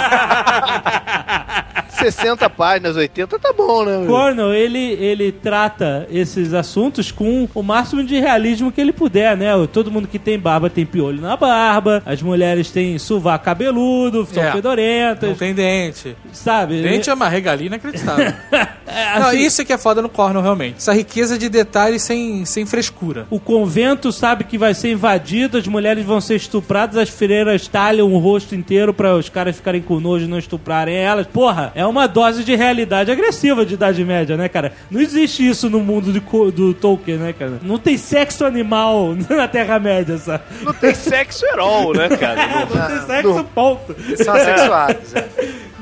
cara? sessenta páginas, oitenta, tá bom, né? Cornwell, ele, ele trata esses assuntos com o máximo de realismo que ele puder, né? Todo mundo que tem barba tem piolho na barba, as mulheres têm sovaco cabeludo, são É. fedorentas. Não tem dente. Sabe? Dente é uma regalia inacreditável. É, Não, assim, isso é que é foda no Cornwell, realmente. Essa riqueza de detalhes sem, sem frescura. o convento sabe que vai ser invadido, as mulheres vão ser estupradas, as freiras talham o rosto inteiro pra os caras ficarem com nojo e não estuprarem elas. Porra, é uma dose de realidade agressiva de Idade Média, né, cara? Não existe isso no mundo de, do Tolkien, né, cara? Não tem sexo animal na Terra-média, sabe? Não tem sexo at all, né, cara? Não tem sexo, ponto. São assexuados, é.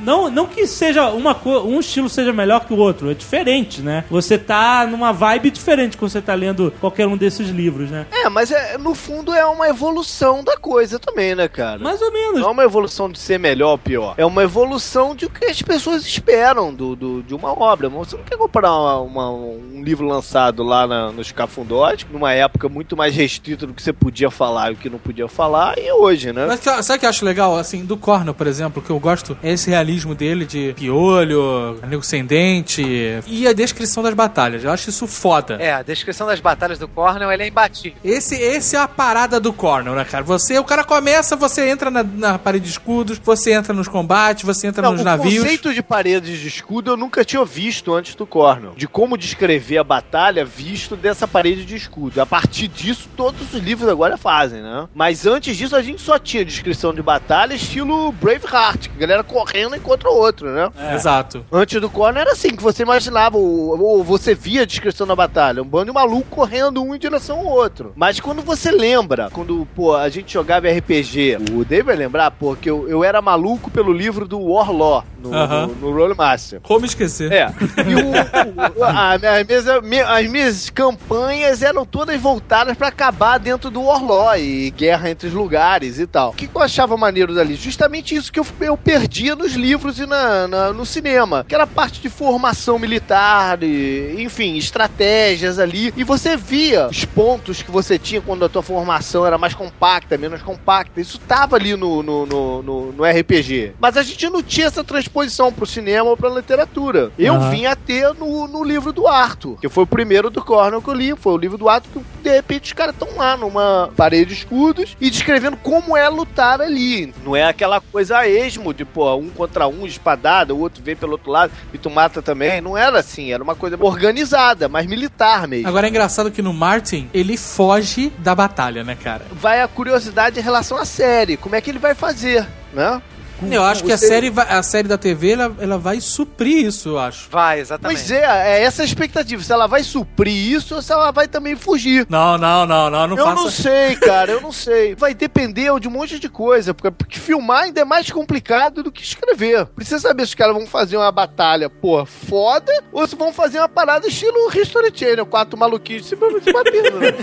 Não, não que seja uma co- um estilo seja melhor que o outro, é diferente, né? Você tá numa vibe diferente quando você tá lendo qualquer um desses livros, né? É, mas é, no fundo é uma evolução da coisa também, né, cara? Mais ou menos. Não é uma evolução de ser melhor ou pior. É uma evolução de o que as pessoas esperam do, do, de uma obra. Você não quer comprar uma, uma, um livro lançado lá na, nos Cafundós, numa época muito mais restrita do que você podia falar e o que não podia falar, e hoje, né? Mas sabe o que eu acho legal? Assim, do Cornell, por exemplo, que eu gosto é esse realismo dele de piolho, nego sem dente e a descrição das batalhas. Eu acho isso foda. É, a descrição das batalhas do Cornell, ele é imbatível. Esse, esse é a parada do Cornell, né, cara? Você, o cara começa, você entra na, na parede de escudos, você entra nos combates, você entra Não, nos o navios. O conceito de paredes de escudo eu nunca tinha visto antes do Cornell. De como descrever a batalha visto dessa parede de escudo. A partir disso, todos os livros agora fazem, né? Mas antes disso, a gente só tinha descrição de batalha estilo Braveheart, que a galera correndo encontra o outro, né? É. Exato. Antes do Cornell era assim, que você imaginava, ou, ou você via a descrição da batalha, um bando de maluco correndo um em direção ao outro. Mas quando você lembra, quando, pô, a gente jogava R P G, o Dave vai lembrar, pô, que eu, eu era maluco pelo livro do Warlaw, no, uh-huh. no, no Rolemaster. Como esquecer? É. E o, o, a, as, minhas, as minhas campanhas eram todas voltadas pra acabar dentro do Warlaw e guerra entre os lugares e tal. O que, que eu achava maneiro dali? Justamente isso que eu, eu perdia nos livros e na, na, no cinema. Que era parte de formação militar, e, enfim, estratégias ali. E você via os pontos que você tinha quando a tua formação era mais compacta, menos compacta. Isso tava ali no, no, no, no, no R P G. Mas a gente não tinha essa transposição pro cinema ou pra literatura. Eu uhum. vim a ter no, no livro do Arthur, que foi o primeiro do Cornell que eu li. Foi o livro do Arthur que, de repente, os caras estão lá numa parede de escudos e descrevendo como é lutar ali. Não é aquela coisa a esmo de, pô, um contra um, espadada, o outro vem pelo outro lado e tu mata também. Não era assim. Era uma coisa organizada, mas militar mesmo. Agora é engraçado que no Martin, ele foge da batalha, né, cara? Vai a curiosidade em relação à série. Como é que ele vai fazer, né? Eu acho que a série, vai, a série da T V, ela, ela vai suprir isso, eu acho. Vai, exatamente. Pois é, é essa a expectativa. Se ela vai suprir isso ou se ela vai também fugir. Não, não, não, não, não Eu faça... não sei, cara, eu não sei. Vai depender de um monte de coisa, porque, porque filmar ainda é mais complicado do que escrever. Precisa saber se os caras vão fazer uma batalha, pô, foda, ou se vão fazer uma parada estilo History Channel, quatro maluquinhos simplesmente batendo, né?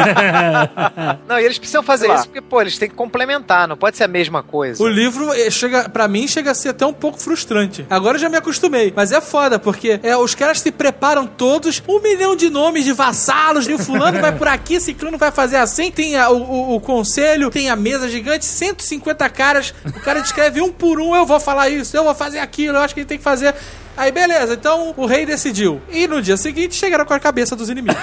Não, e eles precisam fazer isso porque, pô, eles têm que complementar, não pode ser a mesma coisa. O livro chega... Pra mim, chega a ser até um pouco frustrante. Agora eu já me acostumei. Mas é foda, porque é, os caras se preparam todos, um milhão de nomes de vassalos, e o fulano vai por aqui, ciclano vai fazer assim, tem a, o, o, o conselho, tem a mesa gigante, cento e cinquenta caras, o cara descreve um por um, eu vou falar isso, eu vou fazer aquilo, eu acho que ele tem que fazer... Aí, beleza, então o rei decidiu. E no dia seguinte chegaram com a cabeça dos inimigos.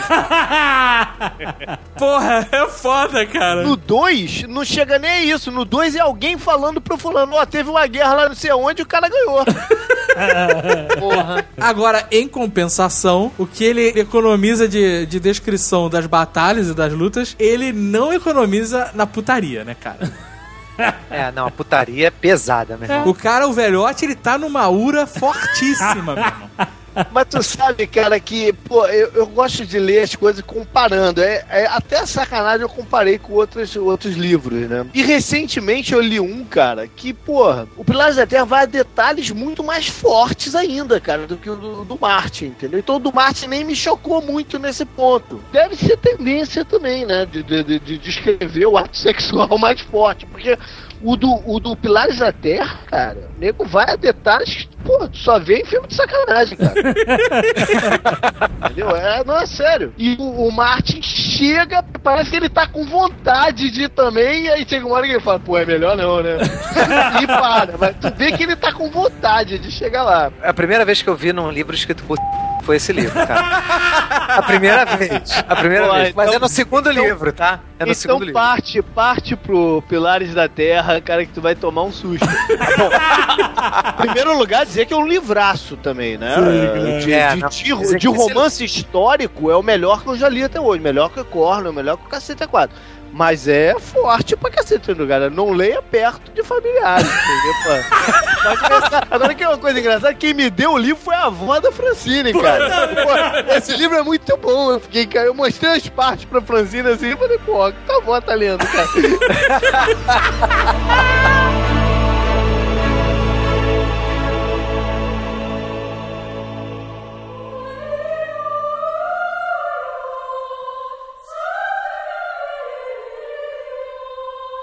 Porra, é foda, cara. No dois, não chega nem a isso. No dois é alguém falando pro fulano, ó, oh, teve uma guerra lá não sei onde e o cara ganhou. Porra. Agora, em compensação, o que ele economiza de, de descrição das batalhas e das lutas, ele não economiza na putaria, né, cara? É, não, a putaria é pesada, meu irmão. O cara, o velhote, ele tá numa ura fortíssima, meu irmão. Mas tu sabe, cara, que, pô, eu, eu gosto de ler as coisas comparando. É, é, até sacanagem eu comparei com outros, outros livros, né? E recentemente eu li um, cara, que, porra, o Pilares da Terra vai a detalhes muito mais fortes ainda, cara, do que o do, do Martin, entendeu? Então o do Martin nem me chocou muito nesse ponto. Deve ser tendência também, né? De, de, de descrever o ato sexual mais forte, porque o do, o do Pilares da Terra, cara, o nego vai a detalhes, pô, só vê em filme de sacanagem, cara. Entendeu? É, não, é sério. E o, o Martin chega, parece que ele tá com vontade de ir também, e aí chega uma hora que ele fala, pô, é melhor não, né? E para, mas tu vê que ele tá com vontade de chegar lá. A primeira vez que eu vi num livro escrito por foi esse livro, cara. A primeira vez. A primeira Pô, vez. Então, mas é no segundo então, livro, tá? É no então segundo livro. parte, parte pro Pilares da Terra, cara, que tu vai tomar um susto. Bom, em primeiro lugar, dizer que é um livraço também, né? Sim, de, é, de, não, de, de romance histórico, é o melhor que eu já li até hoje. Melhor que o Cornell, melhor que o Cacete A quatro. Mas é forte pra cacete, cara. Não leia perto de familiares, entendeu? Agora que é uma coisa engraçada, quem me deu o livro foi a avó da Francine, cara. Pô, esse livro é muito bom. Eu fiquei, cara, eu mostrei as partes pra Francine assim e falei, pô, o que a avó tá lendo, cara?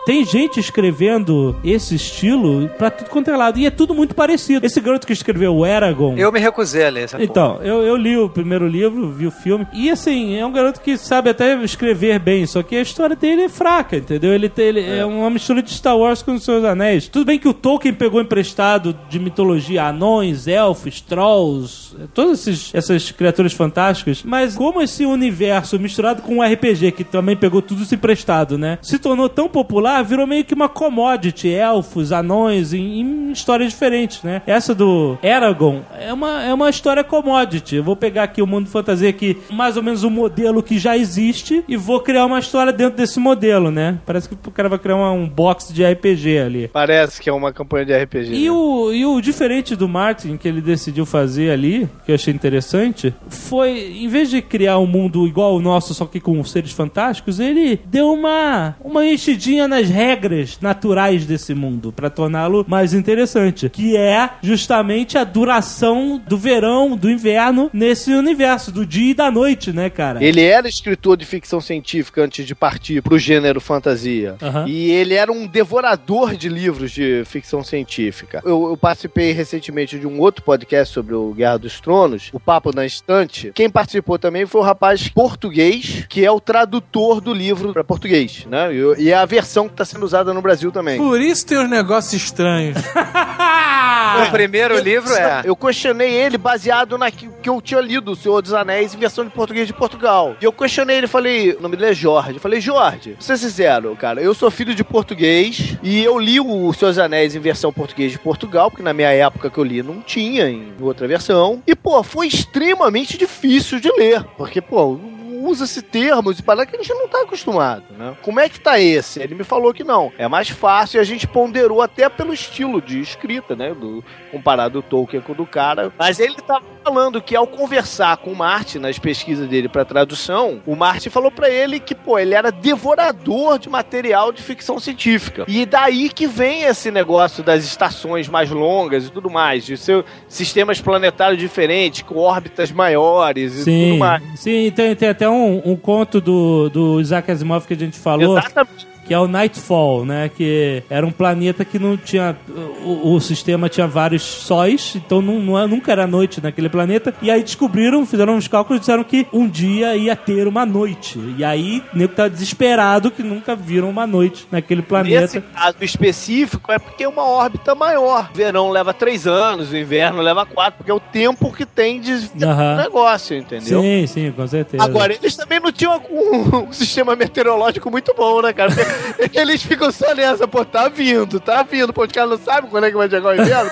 tem gente escrevendo esse estilo pra tudo quanto é lado. E é tudo muito parecido. Esse garoto que escreveu o Eragon... Eu me recusei a ler essa Então, eu, eu li o primeiro livro, vi o filme. E assim, é um garoto que sabe até escrever bem, só que a história dele é fraca, entendeu? Ele, tem, ele é. é uma mistura de Star Wars com os Seus Anéis. Tudo bem que o Tolkien pegou emprestado de mitologia anões, elfos, trolls, todas esses, essas criaturas fantásticas, mas como esse universo misturado com um R P G, que também pegou tudo isso emprestado, né? Se tornou tão popular, virou meio que uma commodity, elfos, anões, em, em histórias diferentes, né? Essa do Eragon é uma, é uma história commodity. Eu vou pegar aqui o mundo de fantasia, aqui, mais ou menos um modelo que já existe, e vou criar uma história dentro desse modelo, né? Parece que o cara vai criar uma, um box de R P G ali. Parece que é uma campanha de R P G. E, né? o, e o diferente do Martin, que ele decidiu fazer ali, que eu achei interessante, foi, em vez de criar um mundo igual ao nosso, só que com seres fantásticos, ele deu uma, uma enchidinha nas regras naturais desse mundo, pra torná-lo mais interessante, que é justamente a duração do verão, do inverno, nesse universo, do dia e da noite, né, cara? Ele era escritor de ficção científica antes de partir pro gênero fantasia. Uhum. E ele era um devorador de livros de ficção científica. Eu, eu participei recentemente de um outro podcast sobre o Guerra dos Tronos, o Papo na Estante. Quem participou também foi o rapaz português, que é o tradutor do livro para português, né? E, e é a versão que está sendo usada no Brasil também. Por isso tem uns negócios estranhos. O primeiro eu, livro é... Eu questionei ele baseado na que, que eu tinha lido, O Senhor dos Anéis, em versão de português de Portugal. E eu questionei ele, falei, o nome dele é Jorge. Eu falei, Jorge, pra ser sincero, cara, eu sou filho de português e eu li O Senhor dos Anéis em versão português de Portugal, porque na minha época que eu li não tinha em outra versão. E, pô, foi extremamente difícil de ler. Porque, pô... usa-se termos e para que a gente não tá acostumado, né? Como é que tá esse? Ele me falou que não. É mais fácil e a gente ponderou até pelo estilo de escrita, né? Do, comparado o Tolkien com o do cara. Mas ele tava falando que ao conversar com o Martin nas pesquisas dele pra tradução, o Martin falou pra ele que, pô, ele era devorador de material de ficção científica. E daí que vem esse negócio das estações mais longas e tudo mais, de ser sistemas planetários diferentes, com órbitas maiores e sim, tudo mais. Sim, tem, tem até um, um conto do, do Isaac Asimov que a gente falou. Exatamente. Que é o Nightfall, né? Que era um planeta que não tinha... O, o sistema tinha vários sóis, então não, não, nunca era noite naquele planeta. E aí descobriram, fizeram uns cálculos e disseram que um dia ia ter uma noite. E aí o nego tá desesperado que nunca viram uma noite naquele planeta. Nesse caso específico é porque é uma órbita maior. O verão leva três anos, o inverno leva quatro, porque é o tempo que tem de uhum. negócio, entendeu? Sim, sim, com certeza. Agora, eles também não tinham um, um sistema meteorológico muito bom, né, cara? Porque eles ficam só nessa, pô, tá vindo, tá vindo, pô, os caras não sabem quando é que vai chegar o inverno.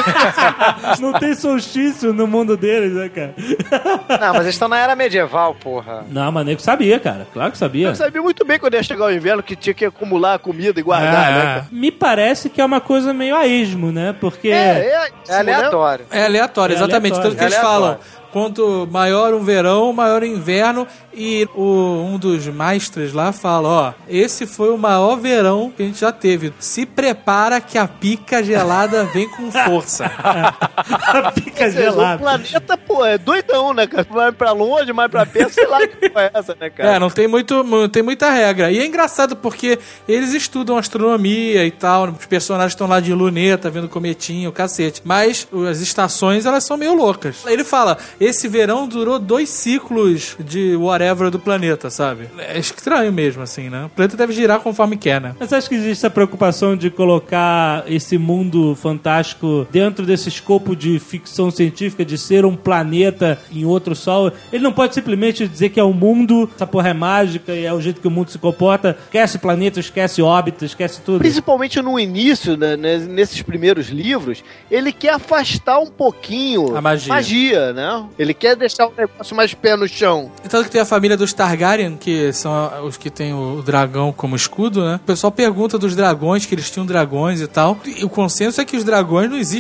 Não tem solstício no mundo deles, né, cara? Não, mas eles estão na era medieval, porra. Não, mas nego sabia, cara, claro que sabia. Eu sabia muito bem quando ia chegar o inverno que tinha que acumular comida e guardar, é, né, é. cara? Me parece que é uma coisa meio a esmo, né, porque... É, é, é aleatório. É aleatório, é exatamente. aleatório. Tanto que é eles aleatório. falam... Quanto maior um verão, maior o inverno. E o, um dos mestres lá fala, ó, esse foi o maior verão que a gente já teve. Se prepara que a pica gelada vem com força. A pica seja, gelada. O planeta, pô, é doidão, né, cara? Vai pra longe, mais pra perto, sei lá que porra é essa, né, cara? É, não tem, muito, não tem muita regra. E é engraçado porque eles estudam astronomia e tal, os personagens estão lá de luneta, vendo cometinho, cacete. Mas as estações, elas são meio loucas. Ele fala, esse verão durou dois ciclos de whatever do planeta, sabe? É estranho mesmo, assim, né? O planeta deve girar conforme quer, né? Mas acho que existe essa preocupação de colocar esse mundo fantástico dentro desse escopo de ficção científica, de ser um planeta em outro sol. Ele não pode simplesmente dizer que é o mundo, essa porra é mágica e é o jeito que o mundo se comporta. Esquece planeta, esquece órbita, esquece tudo. Principalmente no início, né, nesses primeiros livros, ele quer afastar um pouquinho a magia. magia, né? Ele quer deixar o negócio mais pé no chão. Tanto que tem a família dos Targaryen, que são os que tem o dragão como escudo, né? O pessoal pergunta dos dragões, que eles tinham dragões e tal. E o consenso é que os dragões não existem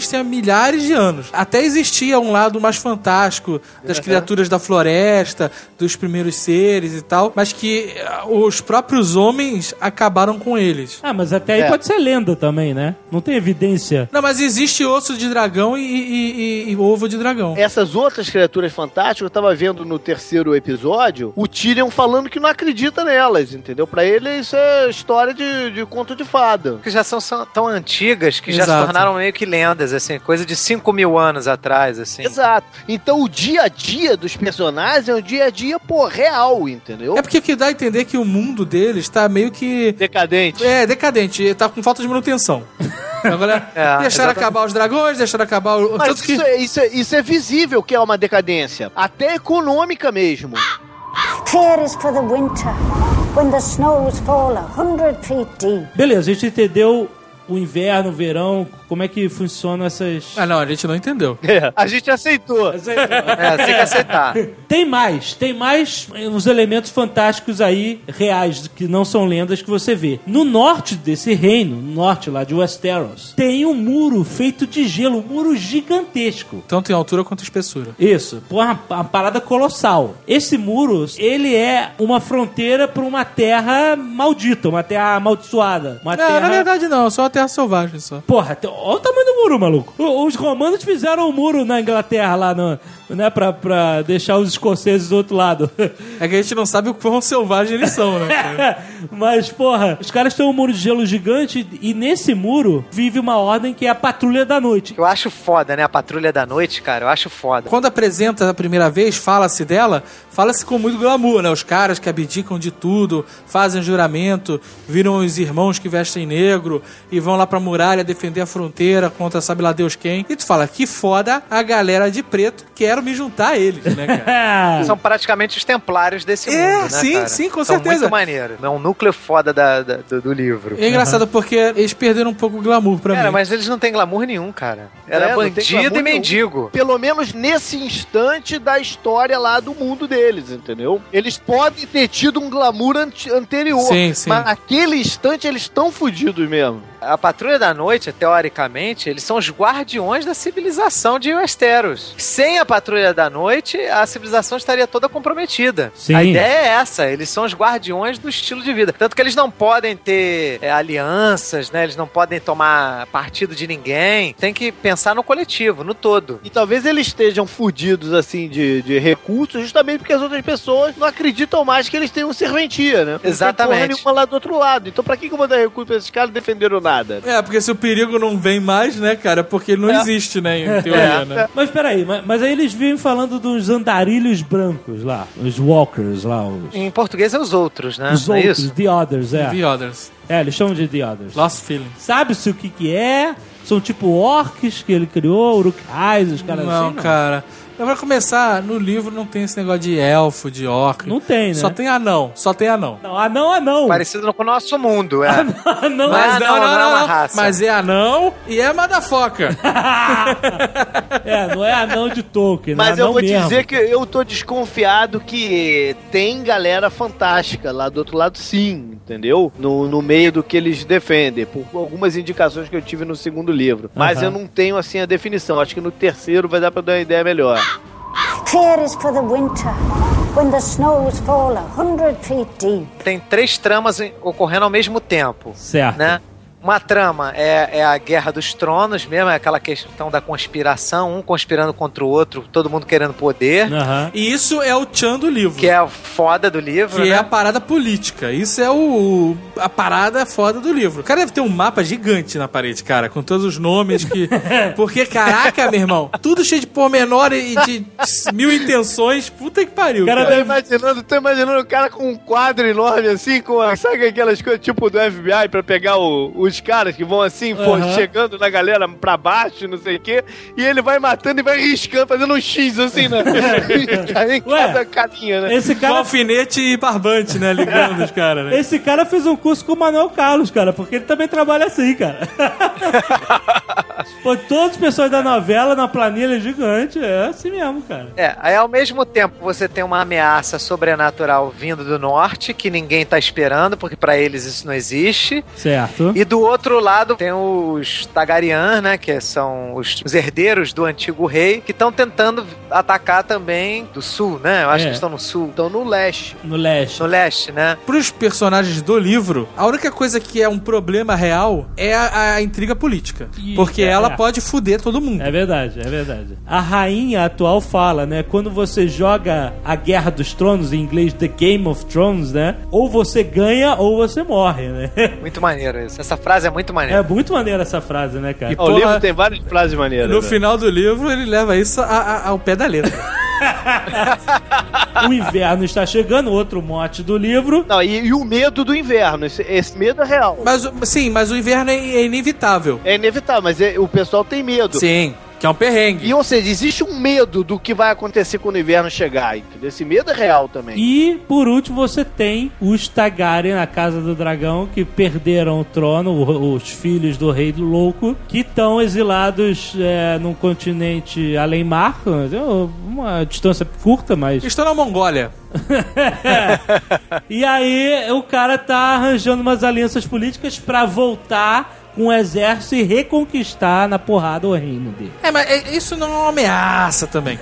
existem há milhares de anos. Até existia um lado mais fantástico das criaturas da floresta, dos primeiros seres e tal, mas que os próprios homens acabaram com eles. Ah, mas até aí É. pode ser lenda também, né? Não tem evidência. Não, mas existe osso de dragão e, e- e- e ovo de dragão. Essas outras criaturas fantásticas, eu tava vendo no terceiro episódio, o Tyrion falando que não acredita nelas, entendeu? Pra ele isso é história de, de conto de fada. Que já são, são tão antigas que já Exato. se tornaram meio que lendas, assim, coisa de cinco mil anos atrás, assim. Exato. Então o dia a dia dos personagens é um dia a dia, pô, real, entendeu? É porque o que dá a entender é que o mundo deles tá meio que... Decadente. É, decadente, tá com falta de manutenção. Agora, É, deixaram exatamente. acabar os dragões, deixaram acabar o... Mas Tanto que... isso, é, isso, é, isso é visível que é uma decadência. Até econômica mesmo. Fear is for the winter, when the snows fall a hundred feet deep. Beleza, a gente entendeu o inverno, o verão, como é que funcionam essas... Ah, não, a gente não entendeu. É, a gente aceitou. É, tem que aceitar. Tem mais, tem mais uns elementos fantásticos aí, reais, que não são lendas que você vê. No norte desse reino, no norte lá de Westeros, tem um muro feito de gelo, um muro gigantesco. Tanto em altura quanto em espessura. Isso, pô, uma, uma parada colossal. Esse muro, ele é uma fronteira para uma terra maldita, uma terra amaldiçoada. Uma Não, terra... na verdade não, só uma terra selvagem só. Porra, te- olha o tamanho do muro, maluco. O- Os romanos fizeram um muro na Inglaterra lá, no, né, pra, pra deixar os escoceses do outro lado. É que a gente não sabe o quão selvagem eles são, né? cara? Mas, porra, os caras têm um muro de gelo gigante e nesse muro vive uma ordem que é a Patrulha da Noite. Eu acho foda, né? A Patrulha da Noite, cara, eu acho foda. Quando apresenta a primeira vez, fala-se dela, fala-se com muito glamour, né? Os caras que abdicam de tudo, fazem juramento, viram os irmãos que vestem negro e vão lá pra muralha defender a fronteira contra sabe lá Deus quem. E tu fala, que foda a galera de preto, quero me juntar a eles, né, cara? São praticamente os templários desse É, mundo, né, sim, cara? sim, com São certeza. muito maneiro. É um núcleo foda da, da- do, do livro. É engraçado porque eles perderam um pouco o glamour pra Cara, mim. mas eles não têm glamour nenhum, cara. Era É, não tem bandido glamour e nenhum. mendigo. Pelo menos nesse instante da história lá do mundo deles, entendeu? Eles podem ter tido um glamour ante- anterior, Sim, sim. mas naquele instante eles estão fodidos mesmo. A Patrulha da Noite, teoricamente, eles são os guardiões da civilização de Westeros. Sem a Patrulha da Noite, a civilização estaria toda comprometida. Sim. A ideia é essa, eles são os guardiões do estilo de vida. Tanto que eles não podem ter é, alianças, né? Eles não podem tomar partido de ninguém. Tem que pensar no coletivo, no todo. E talvez eles estejam fudidos, assim, de, de recursos, justamente porque as outras pessoas não acreditam mais que eles tenham serventia, né? Não tem Exatamente. porra nenhuma lá do outro lado. Então pra que que eu vou dar recurso pra esses caras defenderam nada? É, porque se o perigo não vem mais, né, cara, porque ele não É. existe, né, em teoria, né? Mas peraí, mas, mas aí eles vivem falando dos andarilhos brancos lá, os walkers lá, os, Em português é os outros, né? os Não é outros, isso? the others, é. The Others. É, eles chamam de the others. Lost Feeling. Sabe-se o que que é? São tipo orcs que ele criou, uruk-hais, os caras Não, assim? cara. Pra começar, no livro não tem esse negócio de elfo, de orc. Não tem, né? Só tem anão, só tem anão. Não, anão, anão. Parecido com o nosso mundo, é. Anão, Mas anão. não, não é uma raça. Mas é anão e é motherfucker. É, não é anão de Tolkien, né? Mas eu Anão vou te mesmo. dizer que eu tô desconfiado que tem galera fantástica lá do outro lado, sim, entendeu? No, no meio do que eles defendem, por algumas indicações que eu tive no segundo livro. Mas Aham. eu não tenho, assim, a definição. Acho que no terceiro vai dar pra dar uma ideia melhor. Fear is for the winter, when the snows fall a hundred feet deep. Tem três tramas em- ocorrendo ao mesmo tempo. Certo. Né? Uma trama é, é a Guerra dos Tronos mesmo, é aquela questão da conspiração, um conspirando contra o outro, todo mundo querendo poder, Aham. E isso é o tchan do livro. que é a foda do livro, Que né? é a parada política. Isso é o a parada foda do livro. O cara deve ter um mapa gigante na parede, cara, com todos os nomes que... Porque, caraca, meu irmão, tudo cheio de pormenor e de mil intenções. Puta que pariu, Cara, cara. Tô imaginando, tô imaginando o cara com um quadro enorme assim, com a- sabe aquelas coisas tipo do F B I pra pegar o- os caras que vão assim, for, Aham. chegando na galera pra baixo, não sei o quê, e ele vai matando e vai riscando, fazendo um X assim, né? em cada carinha, né? Esse Com cara, alfinete e barbante, né? Ligando os caras, né? esse cara fez um curso com o Manuel Carlos, cara, porque ele também trabalha assim, cara. universo. Pô, todos os pessoas da novela na planilha gigante, é assim mesmo, cara. É, aí ao mesmo tempo você tem uma ameaça sobrenatural vindo do norte, que ninguém tá esperando, porque pra eles isso não existe. Certo. E do outro lado tem os Targaryen, né, que são os, os herdeiros do antigo rei, que estão tentando atacar também do sul, né? Eu acho É. que estão no sul. Estão no leste. No leste. No leste, né? Pros personagens do livro, a única coisa que é um problema real é a, a intriga política. Ih, Porque é, ela é. pode fuder todo mundo. É verdade, é verdade. A rainha atual fala, né? Quando você joga a Guerra dos Tronos, em inglês The Game of Thrones, né? Ou você ganha ou você morre, né? Muito maneiro isso. Essa frase é muito maneira. É muito maneira essa frase, né, cara? E, Ó, o porra, livro tem várias frases maneiras. no né? final do livro, ele leva isso a- a- ao pé da letra. O inverno está chegando, outro mote do livro. Não, e, e o medo do inverno. Esse, esse medo é real. Mas, o- sim, mas o inverno é, é inevitável. É inevitável, mas é- o pessoal tem medo. Sim, que é um perrengue. E, ou seja, existe um medo do que vai acontecer quando o inverno chegar. Entendeu? Esse medo é real também. E, por último, você tem os Targaryen na Casa do Dragão, que perderam o trono, o- os filhos do Rei Louco, que estão exilados é, num continente além-mar, uma distância curta, mas... Estou na Mongólia. E aí, o cara tá arranjando umas alianças políticas pra voltar com o exército e reconquistar na porrada o reino dele. É, mas é- isso não é uma ameaça também.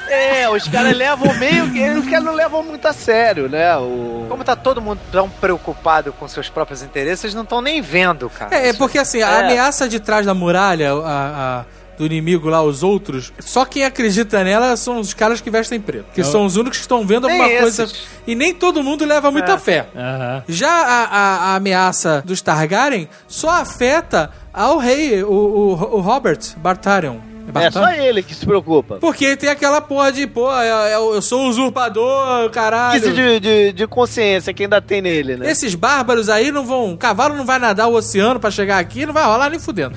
É, os caras levam meio que. Os caras não levam muito a sério, né? O... Como tá todo mundo tão preocupado com seus próprios interesses, eles não estão nem vendo, cara. É, é porque assim, a É. ameaça de trás da muralha, a, a- do inimigo lá, os outros, só quem acredita nela são os caras que vestem preto. Que são os únicos que estão vendo Nem alguma coisa. esses. E nem todo mundo leva muita É. fé. Aham. Já a, a- a ameaça dos Targaryen só afeta ao rei, o, o, o Robert Baratheon. É só ele que se preocupa. Porque tem aquela porra de, pô, eu, eu sou usurpador, caralho. Isso de, de, de consciência que ainda tem nele, né? Esses bárbaros aí não vão... O cavalo não vai nadar o oceano pra chegar aqui, não vai rolar nem fudendo.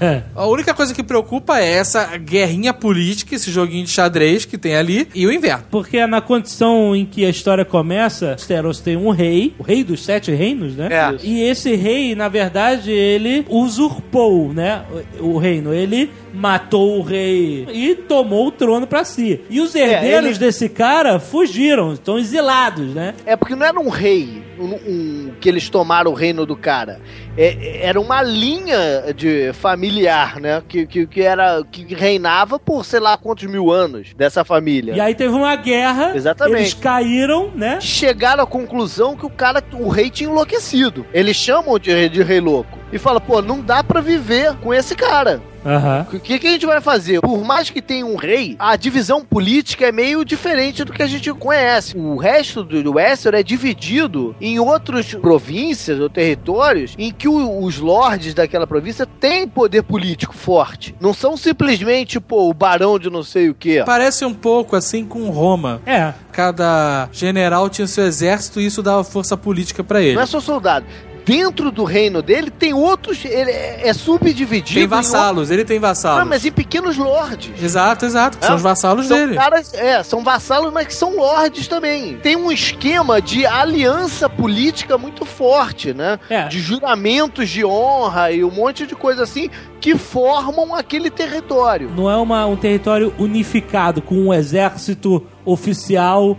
A única coisa que preocupa é essa guerrinha política, esse joguinho de xadrez que tem ali, e o inverno. Porque na condição em que a história começa, Westeros tem um rei, o rei dos sete reinos, né? É. E esse rei, na verdade, ele usurpou, né? O, o reino. Ele matou o rei e tomou o trono pra si. E os herdeiros ele- desse cara fugiram, estão exilados, né? É porque não era um rei um, um- que eles tomaram o reino do cara. É- era uma linha de familiar, né? Que, que, que era que reinava por sei lá quantos mil anos dessa família. E aí teve uma guerra, Exatamente. eles caíram, né? Chegaram à conclusão que o cara, o rei tinha enlouquecido. Eles chamam de, de rei louco. E fala, pô, não dá pra viver com esse cara. Aham. O que, que a gente vai fazer? Por mais que tenha um rei, a divisão política é meio diferente do que a gente conhece. O resto do, do Westeros é dividido em outras províncias ou territórios em que o- os lords daquela província têm poder político forte. Não são simplesmente, pô, o barão de não sei o quê. Parece um pouco assim com Roma. É. Cada general tinha seu exército e isso dava força política pra ele. Não é só soldado. Dentro do reino dele tem outros. Ele é, é subdividido. Tem em vassalos, ele tem outros- vassalos. Não, mas em pequenos lords. Exato, exato, que são É, os vassalos são dele. caras, é, são vassalos, mas que são lords também. Tem um esquema de aliança política muito forte, né? É. De juramentos de honra e um monte de coisa assim que formam aquele território. Não é uma, um território unificado com um exército oficial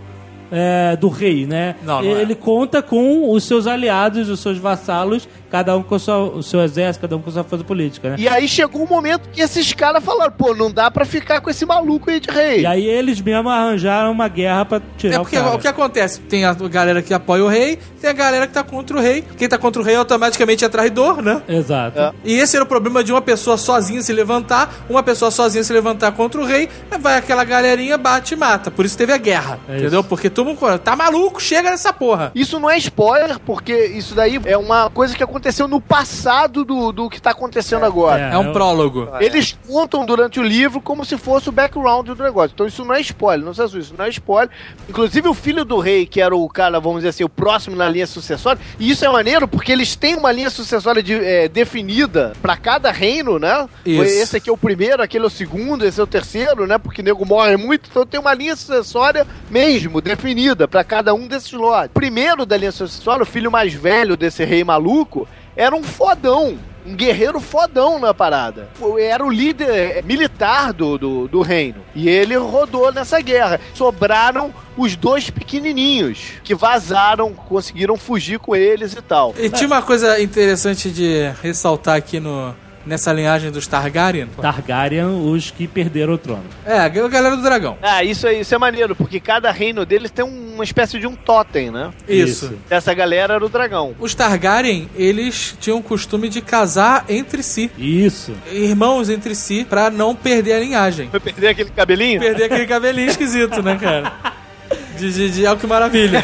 é, do rei, né? Não, não é. Ele conta com os seus aliados, os seus vassalos, cada um com o seu, o seu exército, cada um com a sua força política, né? E aí chegou um momento que esses caras falaram, pô, não dá pra ficar com esse maluco aí de rei. E aí eles mesmos arranjaram uma guerra pra tirar É o porque cara. o que acontece? Tem a galera que apoia o rei, tem a galera que tá contra o rei. Quem tá contra o rei automaticamente é traidor, né? Exato. É. E esse era o problema de uma pessoa sozinha se levantar, uma pessoa sozinha se levantar contra o rei, vai aquela galerinha, bate e mata. Por isso teve a guerra, É entendeu? isso. Porque todo mundo tá maluco, chega nessa porra. Isso não é spoiler, porque isso daí é uma coisa que aconteceu no passado do, do que tá acontecendo agora. É um prólogo. Eles contam durante o livro como se fosse o background do negócio. Então isso não é spoiler, não se assuste, isso não é spoiler. Inclusive o filho do rei, que era o cara, vamos dizer assim, o próximo na linha sucessória, e isso é maneiro porque eles têm uma linha sucessória de- é, definida pra cada reino, né? Isso. Esse aqui é o primeiro, aquele é o segundo, esse é o terceiro, né? Porque o nego morre muito, então tem uma linha sucessória mesmo, definida pra cada um desses lords. Primeiro da linha sucessória, o filho mais velho desse rei maluco, era um fodão. um guerreiro fodão na parada. Era o líder militar do, do, do reino. E ele rodou nessa guerra. Sobraram os dois pequenininhos, que vazaram, conseguiram fugir com eles e tal. E tinha uma coisa interessante de ressaltar aqui no... nessa linhagem dos Targaryen. Targaryen, os que perderam o trono. É, a galera do dragão. Ah, isso, é, isso é maneiro, porque cada reino deles tem uma espécie de um totem, né? Isso. Isso. Essa galera era o dragão. Os Targaryen, eles tinham o costume de casar entre si. Isso. Irmãos entre si, pra não perder a linhagem. Foi perder aquele cabelinho? Perder aquele cabelinho esquisito, né, cara? De, de, de algo que maravilha.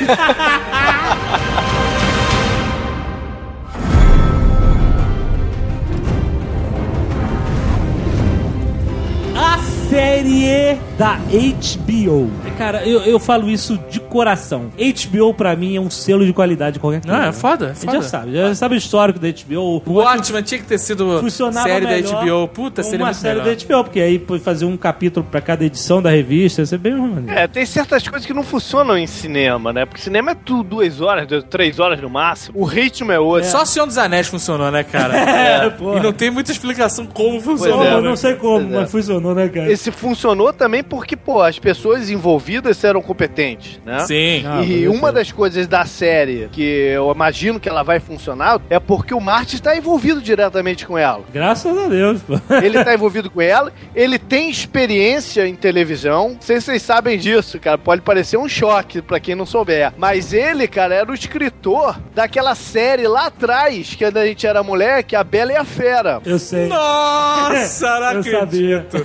A série da H B O. Cara, eu, eu falo isso de coração. H B O pra mim é um selo de qualidade de qualquer coisa. Não, é foda, é A gente foda. já sabe, já sabe o histórico da H B O. O Watchmen tinha que ter sido Funcionava série da melhor H B O. Puta, seria uma muito série melhor. da H B O, porque aí pode fazer um capítulo pra cada edição da revista, isso é bem maneiro. É, tem certas coisas que não funcionam em cinema, né? Porque cinema é tudo duas horas, duas, três horas no máximo. O ritmo é outro. Só Senhor dos Anéis funcionou, né, cara? É, porra. E não tem muita explicação como Como, funcionou. eu né? não sei como, Pois é. mas funcionou, né, cara? Esse funcionou também porque, pô, as pessoas envolvidas eram competentes, né? Sim. Ah, E com uma certeza. das coisas da série que eu imagino que ela vai funcionar é porque o Martin está envolvido diretamente com ela. Graças a Deus, pô. Ele está envolvido com ela, ele tem experiência em televisão. Não sei se vocês sabem disso, cara. Pode parecer um choque pra quem não souber. Mas ele, cara, era o escritor daquela série lá atrás, que quando a gente era moleque, A Bela e a Fera. Eu sei. Nossa, não Eu sabia. acredito.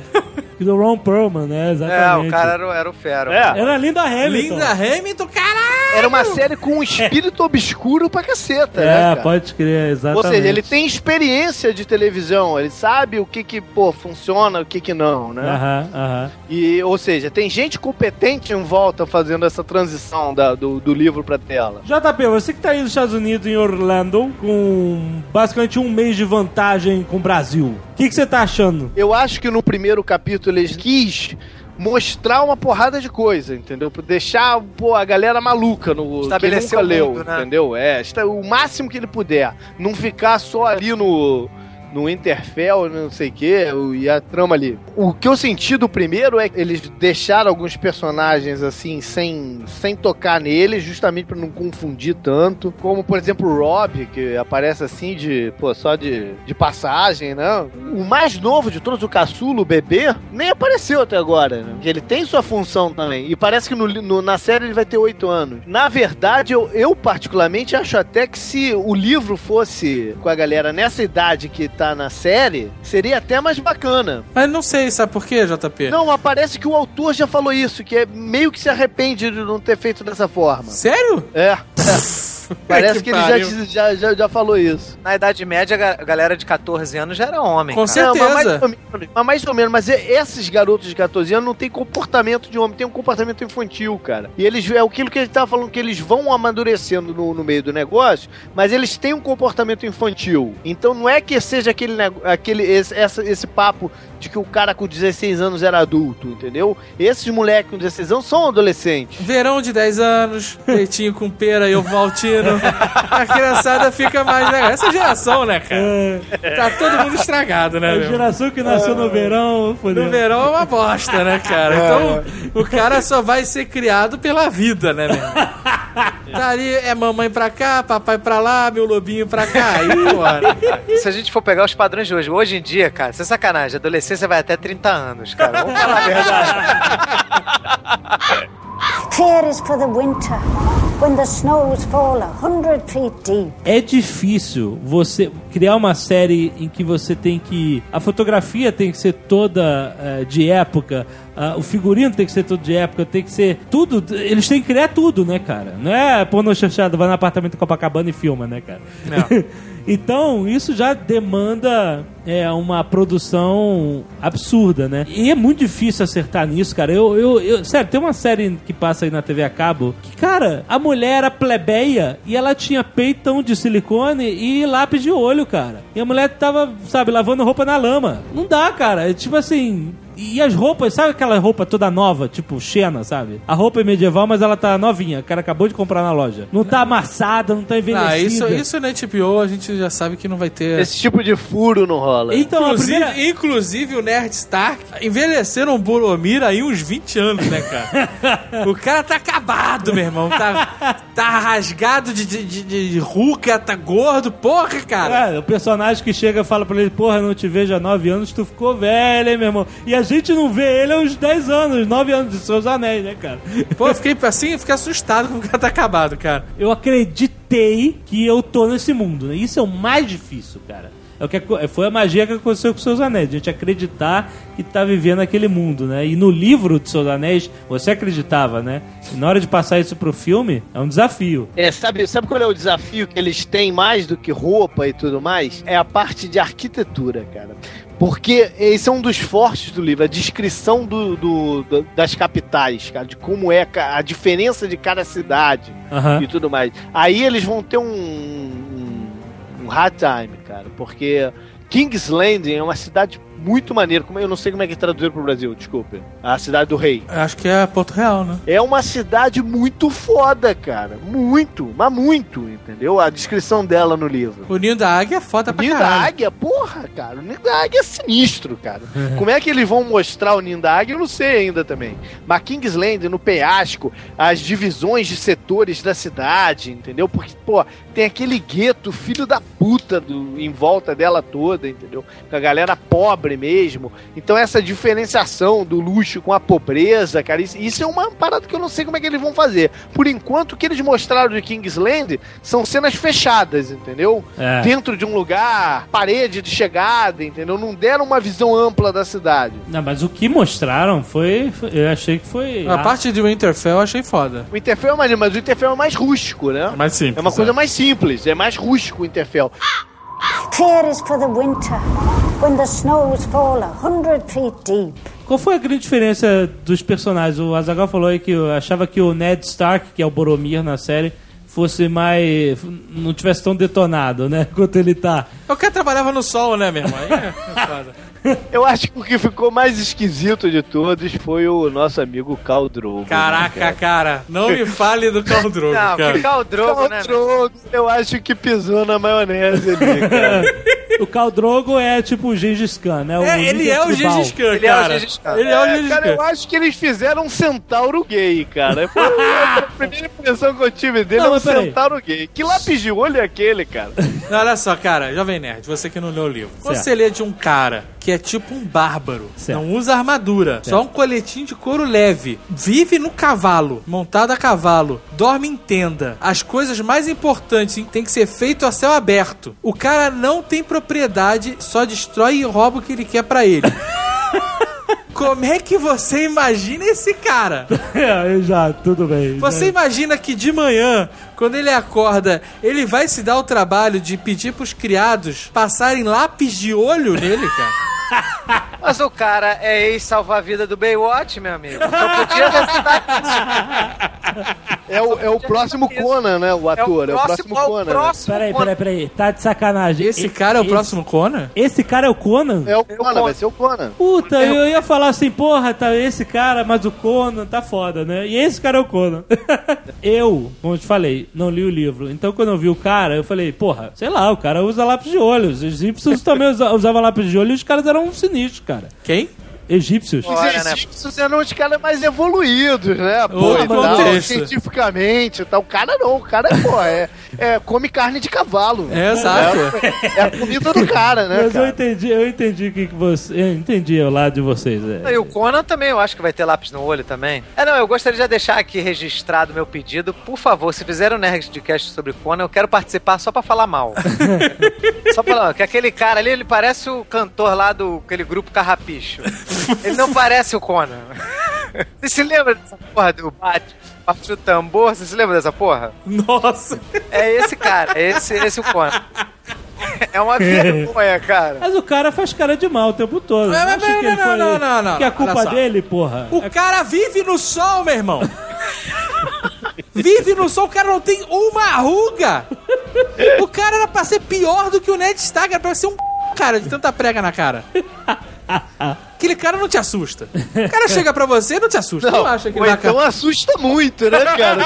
Do Ron Perlman, né? É, Exatamente. o cara era, o- era o fera. É. Era Linda Hamilton. Linda Hamilton, caralho! Era uma série com um espírito obscuro pra caceta, né, É, cara? pode crer, exatamente. Ou seja, ele tem experiência de televisão, ele sabe o que que, pô, funciona, o que que não, né? Aham, aham. E, ou seja, tem gente competente em volta fazendo essa transição da- do, do livro pra tela. J P, você que tá aí nos Estados Unidos, em Orlando, com basicamente um mês de vantagem com o Brasil. O que que você tá achando? Eu acho que no primeiro capítulo eles quis mostrar uma porrada de coisa, entendeu? Pra deixar, pô, a galera maluca no Estabelecer quem nunca o leu, mundo, né? entendeu? É, está- o máximo que ele puder. Não ficar só ali no no Interfell, não sei o que, e a trama ali. O que eu senti do primeiro é que eles deixaram alguns personagens assim, sem, sem tocar neles, justamente pra não confundir tanto. Como, por exemplo, o Robb, que aparece assim de, pô, só de, de passagem, né? O mais novo de todos, o caçulo, o bebê, nem apareceu até agora, né? Porque ele tem sua função também. E parece que no, no- na série ele vai ter oito anos. Na verdade, eu, eu particularmente acho até que se o livro fosse com a galera nessa idade que tá na série, seria até mais bacana. Mas não sei, sabe por quê, J P? Não, mas parece que o autor já falou isso, que é meio que se arrepende de não ter feito dessa forma. Sério? É. Parece Que que, ele pariu. já, já, já, já falou isso. Na Idade Média, a ga- a galera de catorze anos já era homem. Com cara. certeza. Não, mas, mais ou menos, mas mais ou menos, mas e- esses garotos de catorze anos não tem comportamento de homem, tem um comportamento infantil, cara. E eles, é aquilo que a gente tava falando, que eles vão amadurecendo no, no meio do negócio, mas eles têm um comportamento infantil. Então não é que seja aquele, nego- aquele esse, essa- esse papo de que o cara com dezesseis anos era adulto, entendeu? Esses moleques com dezesseis anos são adolescentes. Verão de dez anos, leitinho com pera e ovaltino. A criançada fica mais legal. Essa geração, né, cara? Tá todo mundo estragado, né, A meu? geração que nasceu no verão, fodeu. No verão é uma bosta, né, cara? Então, o cara só vai ser criado pela vida, né, meu? Tá ali, é mamãe pra cá, papai pra lá, meu lobinho pra cá, e fora. Se a gente for pegar os padrões de hoje, hoje em dia, cara, isso é sacanagem. Adolescência vai até trinta anos, cara. Vamos falar a verdade. Here is for the winter, when the snows fall a hundred feet deep. É difícil você criar uma série em que você tem que... A fotografia tem que ser toda eh, de época, ah, o figurino tem que ser todo de época, tem que ser tudo... Eles têm que criar tudo, né, cara? Não é pornô chanchado, vai no apartamento Copacabana e filma, né, cara? Não. Então, isso já demanda é, uma produção absurda, né? E é muito difícil acertar nisso, cara. Eu, eu, eu- sério, tem uma série que passa aí na T V a cabo que, cara, a mulher era plebeia e ela tinha peitão de silicone e lápis de olho, cara. E a mulher tava, sabe, lavando roupa na lama. Não dá, cara. É tipo assim... E as roupas, sabe aquela roupa toda nova, tipo Xena, sabe? A roupa é medieval, mas ela tá novinha. O cara acabou de comprar na loja. Não tá amassada, não tá envelhecida. Ah, isso, isso na H B O a gente já sabe que não vai ter. Esse tipo de furo não rola. Então, Inclusive, a primeira... inclusive o Nerd Stark envelheceram o Boromir aí uns vinte anos, né, cara? O cara tá acabado, meu irmão. Tá, tá rasgado de, de, de, de ruga, tá gordo, porra, cara. É, o personagem que chega e fala pra ele, porra, não te vejo há nove anos, tu ficou velho, hein, meu irmão? E a gente não vê ele há uns dez anos, nove anos de Seus Anéis, né, cara? Pô, eu fiquei assim, eu fiquei assustado com o cara tá acabado, cara. Eu acreditei que eu tô nesse mundo, né? Isso é o mais difícil, cara. É o que, foi a magia que aconteceu com Seus Anéis, a gente acreditar que tá vivendo aquele mundo, né? E no livro de Seus Anéis, você acreditava, né? E na hora de passar isso pro filme, é um desafio. É, sabe, sabe qual é o desafio que eles têm mais do que roupa e tudo mais? É a parte de arquitetura, cara. Porque esse é um dos fortes do livro, a descrição do, do, do, das capitais, cara, de como é a diferença de cada cidade Uhum. e tudo mais. Aí eles vão ter um, um, um hard time, cara, porque King's Landing é uma cidade muito maneira. Eu não sei como é que traduziram pro Brasil, desculpe. A cidade do rei. Acho que é Porto Real, né? É uma cidade muito foda, cara. Muito, mas muito, entendeu? A descrição dela no livro. O Ninho da Águia é foda O pra Ninho da caralho. Águia, porra, cara. O Ninho da Águia é sinistro, cara. Como é que eles vão mostrar o Ninho da Águia, eu não sei ainda também. Mas King's Landing, no penhasco, as divisões de setores da cidade, entendeu? Porque, pô, tem aquele gueto, filho da puta, do, em volta dela toda, entendeu? Com a galera pobre mesmo. Então essa diferenciação do luxo com a pobreza, cara, isso, isso é uma parada que eu não sei como é que eles vão fazer. Por enquanto, o que eles mostraram de King's Landing são cenas fechadas, entendeu? É. Dentro de um lugar, parede de chegada, entendeu? Não deram uma visão ampla da cidade. Não, mas o que mostraram foi... foi- eu achei que foi... A ah, parte de Winterfell eu achei foda. O Interfell é maneiro, mas o Interfell é mais rústico, né? Mais simples. É uma coisa mais simples, é mais rústico o Interfell. Clear is for the winter, when the snows fall a hundred feet deep. Qual foi a grande diferença dos personagens? O Azaghal falou aí que eu achava que o Ned Stark, que é o Boromir na série, fosse mais... não tivesse tão detonado, né? Quanto ele tá. O cara trabalhava no sol, né, meu irmão? Aí é é foda. Eu acho que o que ficou mais esquisito de todos foi o nosso amigo Khal Drogo. Caraca, cara. Não me fale do Khal Drogo, Não, cara. ficar o drogo, né? Khal Drogo, eu acho que pisou na maionese ali, cara. O Khal Drogo é tipo o Gengis Khan, né? O É, ele líder é o tribal. Gengis Khan, Ele é o cara. Gengis Khan. Ele é o É, Gengis cara, Khan. eu acho que eles fizeram um centauro gay, cara. Foi a primeira impressão que eu tive dele, Não, é um mas peraí. centauro gay. Que lápis de olho é aquele, cara? Olha só, cara, Jovem Nerd, você que não leu o livro. Certo. Você lê de um cara que é tipo um bárbaro, Certo. não usa armadura, Certo. só um coletinho de couro leve, vive no cavalo, montado a cavalo, dorme em tenda. As coisas mais importantes têm que ser feito a céu aberto. O cara não tem propriedade, só destrói e rouba o que ele quer pra ele. Como é que você imagina esse cara? É, já, tudo bem. Você já. imagina que de manhã, quando ele acorda, ele vai se dar o trabalho de pedir pros criados passarem lápis de olho nele, cara? Mas o cara é ex-salva-vida do Baywatch, meu amigo. Só podia ter dado isso. É o, é o próximo Conan, né? O ator. É o próximo, é o Conan. né? próximo Peraí, Conan. peraí, peraí. Tá de sacanagem. Esse cara é o próximo Conan? Esse cara é o Conan? É o Conan, vai ser o Conan. Puta, eu ia falar assim, porra, tá esse cara, mas o Conan tá foda, né? E esse cara é o Conan. Eu, como eu te falei, não li o livro. Então quando eu vi o cara, eu falei, porra, sei lá, o cara usa lápis de olho. Os egípcios também usa- usavam lápis de olho e os caras eram sinistros, cara. Quem? Egípcios. Os Olha, né? egípcios eram os caras mais evoluídos, né? Pô, Outro e tal, contexto. cientificamente e tal. O cara não, o cara é, pô, é, é, come carne de cavalo. É, exato. É, é a comida do cara, né, Mas eu cara? entendi, eu entendi o que, que você. Eu entendi o lado de vocês. É. E o Conan também, eu acho que vai ter lápis no olho também. É, não, eu gostaria de deixar aqui registrado meu pedido. Por favor, se fizeram um Nerdcast sobre Conan, eu quero participar só pra falar mal. Só pra falar, que aquele cara ali, ele parece o cantor lá do aquele grupo Carrapicho. Ele não parece o Conan. Você se lembra dessa porra do bate, bate o tambor? Você se lembra dessa porra? Nossa. É esse cara, é esse, esse o Conan. É uma vergonha, cara. Mas o cara faz cara de mal o tempo todo. Mas, Não mas, acha que não, ele não, foi- não, não, não, Que é olha culpa só. dele, porra. O cara vive no sol, meu irmão. Vive no sol, o cara não tem uma ruga. O cara era pra ser pior do que o Ned Stark, era pra ser um cara de tanta prega na cara. aquele cara não te assusta. O cara chega pra você e não te assusta. Não, não acha que ou ele então vai... assusta muito, né, cara?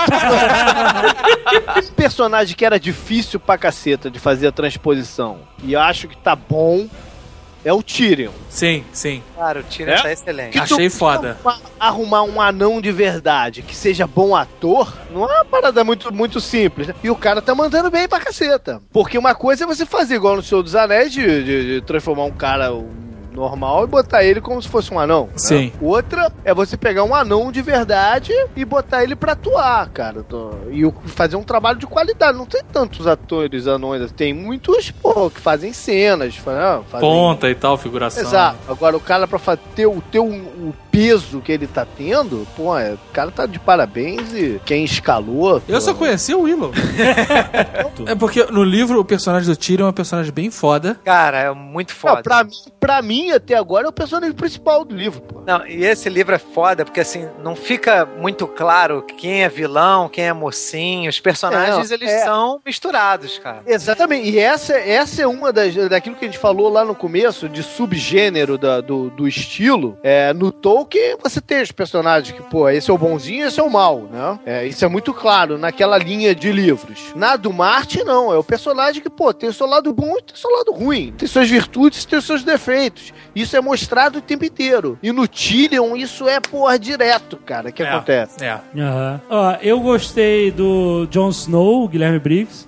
Esse personagem que era difícil pra caceta de fazer a transposição, e eu acho que tá bom, é o Tyrion. Sim, sim. Claro, o Tyrion É? tá excelente. Que Achei tu- foda. Arrumar um anão de verdade, que seja bom ator, não é uma parada muito, muito simples, né? E o cara tá mandando bem pra caceta. Porque uma coisa é você fazer igual no Senhor dos Anéis, de, de- de transformar um cara normal e botar ele como se fosse um anão. Né? Sim. Outra é você pegar um anão de verdade e botar ele pra atuar, cara. Tô- E o- fazer um trabalho de qualidade. Não tem tantos atores anões, tem muitos, pô, que fazem cenas, fa- fazem... Ponta e tal, figuração. Exato. Agora, o cara, pra fa- ter, o, ter o, o peso que ele tá tendo, pô, é, o cara tá de parabéns e quem escalou... Eu pô, só conheci o Willow. É porque no livro o personagem do Tyrion é um personagem bem foda. Cara, é muito foda. Não, pra, mim, pra mim, até agora, é o personagem principal do livro, pô. Não, e esse livro é foda, porque assim, não fica muito claro quem é vilão, quem é mocinho. Os personagens, É, eles é. são misturados, cara. Exatamente, e essa, essa é uma das, daquilo que a gente falou lá no começo, de subgênero da- do, do estilo. É, no Tolkien, você tem os personagens que, pô, esse é o bonzinho, esse é o mal, né? É, isso é muito claro naquela linha de livros. Na do Martin, não, é o personagem que, pô, tem o seu lado bom e tem o seu lado ruim. Tem suas virtudes e tem os seus defeitos. Isso é mostrado o tempo inteiro. E no Tyrion, isso é, porra, direto, cara, que É, acontece. É. Aham. Ó, eu gostei do Jon Snow, Guilherme Briggs.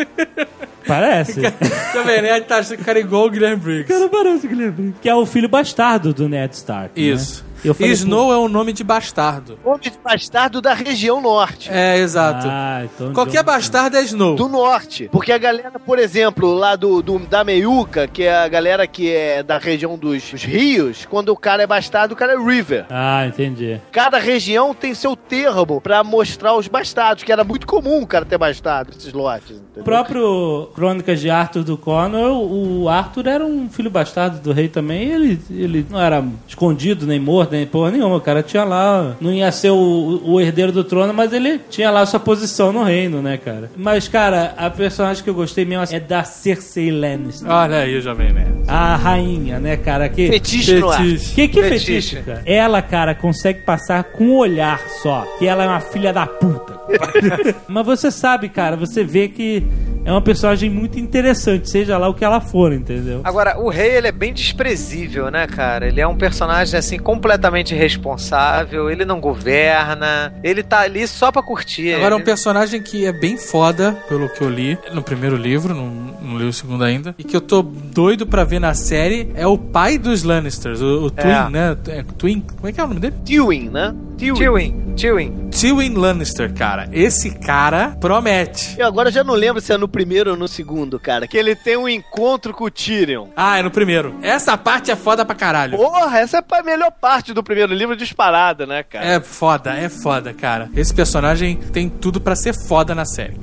Parece. Também, né? Tá achando que o cara é igual o Guilherme Briggs. Cara, parece Guilherme Briggs. Que é o filho bastardo do Ned Stark. Isso. Né? Eu E falei, Snow é um nome de bastardo. Nome de bastardo da região norte. É, exato. Ah, então Qualquer Jon- bastardo é Snow. Do norte. Porque a galera, por exemplo, lá do, do- da Meiuca, que é a galera que é da região dos, dos rios, quando o cara é bastardo, o cara é River. Ah, entendi. Cada região tem seu termo pra mostrar os bastardos, que era muito comum o cara ter bastardo, esses lotes. O Entendeu? próprio Crônicas de Arthur do Conan, o Arthur era um filho bastardo do rei também. E ele, ele não era escondido, nem morto, nem porra nenhuma. O cara tinha lá... Não ia ser o, o herdeiro do trono, mas ele tinha lá sua posição no reino, né, cara? Mas, cara, a personagem que eu gostei mesmo é da Cersei Lannister. Olha aí, Jovem Nerd. A rainha, né, cara? Que Fetiche no ar. Que, que Fetiche. fetiche, cara? Ela, cara, consegue passar com um olhar só que ela é uma filha da puta. Mas você sabe, cara, você vê que é uma personagem muito interessante, seja lá o que ela for, entendeu? Agora, o rei, ele é bem desprezível, né, cara? Ele é um personagem, assim, completamente irresponsável, ele não governa, ele tá ali só pra curtir. Agora, um ele... personagem que é bem foda, pelo que eu li no primeiro livro, não, não li o segundo ainda, e que eu tô doido pra ver na série, é o pai dos Lannisters, o, o Twin, É. né? É, Twin, como é que é o nome dele? Tywin, né? Tywin, Tywin. Tywin Lannister, cara. Esse cara promete. Eu agora já não lembro se é no primeiro ou no segundo, cara, que ele tem um encontro com o Tyrion. Ah, é no primeiro. Essa parte é foda pra caralho. Porra, essa é a melhor parte do primeiro livro disparada, né, cara? É foda, é foda, cara. Esse personagem tem tudo pra ser foda na série.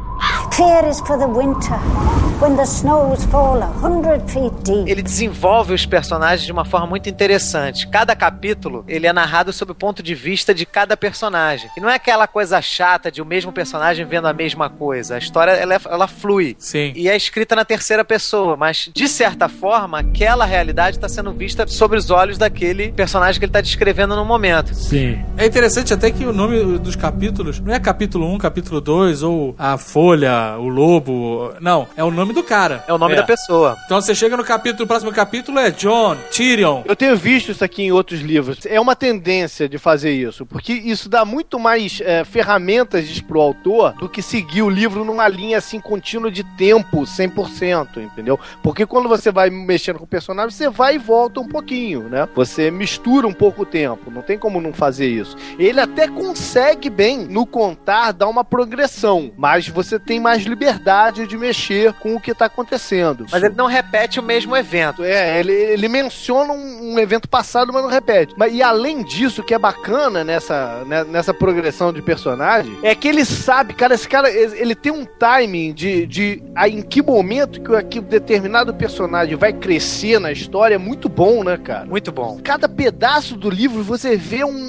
Clear is for the winter, when the snows fall a hundred feet deep. Ele desenvolve os personagens de uma forma muito interessante. Cada capítulo, ele é narrado sob o ponto de vista de cada personagem. E não é aquela coisa chata de o mesmo personagem vendo a mesma coisa. A história, ela, é- ela flui. Sim. E é escrita na terceira pessoa, mas, de certa forma, aquela realidade está sendo vista sobre os olhos daquele personagem que ele está descrevendo no momento. Sim. É interessante até que o nome dos capítulos não é capítulo um, capítulo dois, ou a Folha, o Lobo. Não, é o nome do cara. É o nome É. da pessoa. Então você chega no capítulo, o próximo capítulo é Jon, Tyrion. Eu tenho visto isso aqui em outros livros. É uma tendência de fazer isso, porque isso dá muito mais é, ferramentas pro autor do que seguir o livro numa linha assim contínua de tempo, cem por cento, entendeu? Porque quando você vai mexendo com o personagem, você vai e volta um pouquinho, né? Você mistura um pouco o tempo, não tem como não fazer isso. Ele até consegue bem, no contar, dar uma progressão, mas você tem mais liberdade de mexer com o que tá acontecendo. Mas ele não repete o mesmo evento. É, ele, ele menciona um, um evento passado, mas não repete. Mas, e além disso, o que é bacana nessa, né, nessa progressão de personagem, é que ele sabe, cara, esse cara, ele ele tem um timing de, de a, em que momento que, que determinado personagem vai crescer na história, é muito bom, né, cara? Muito bom. Cada pedaço do livro você vê um, um-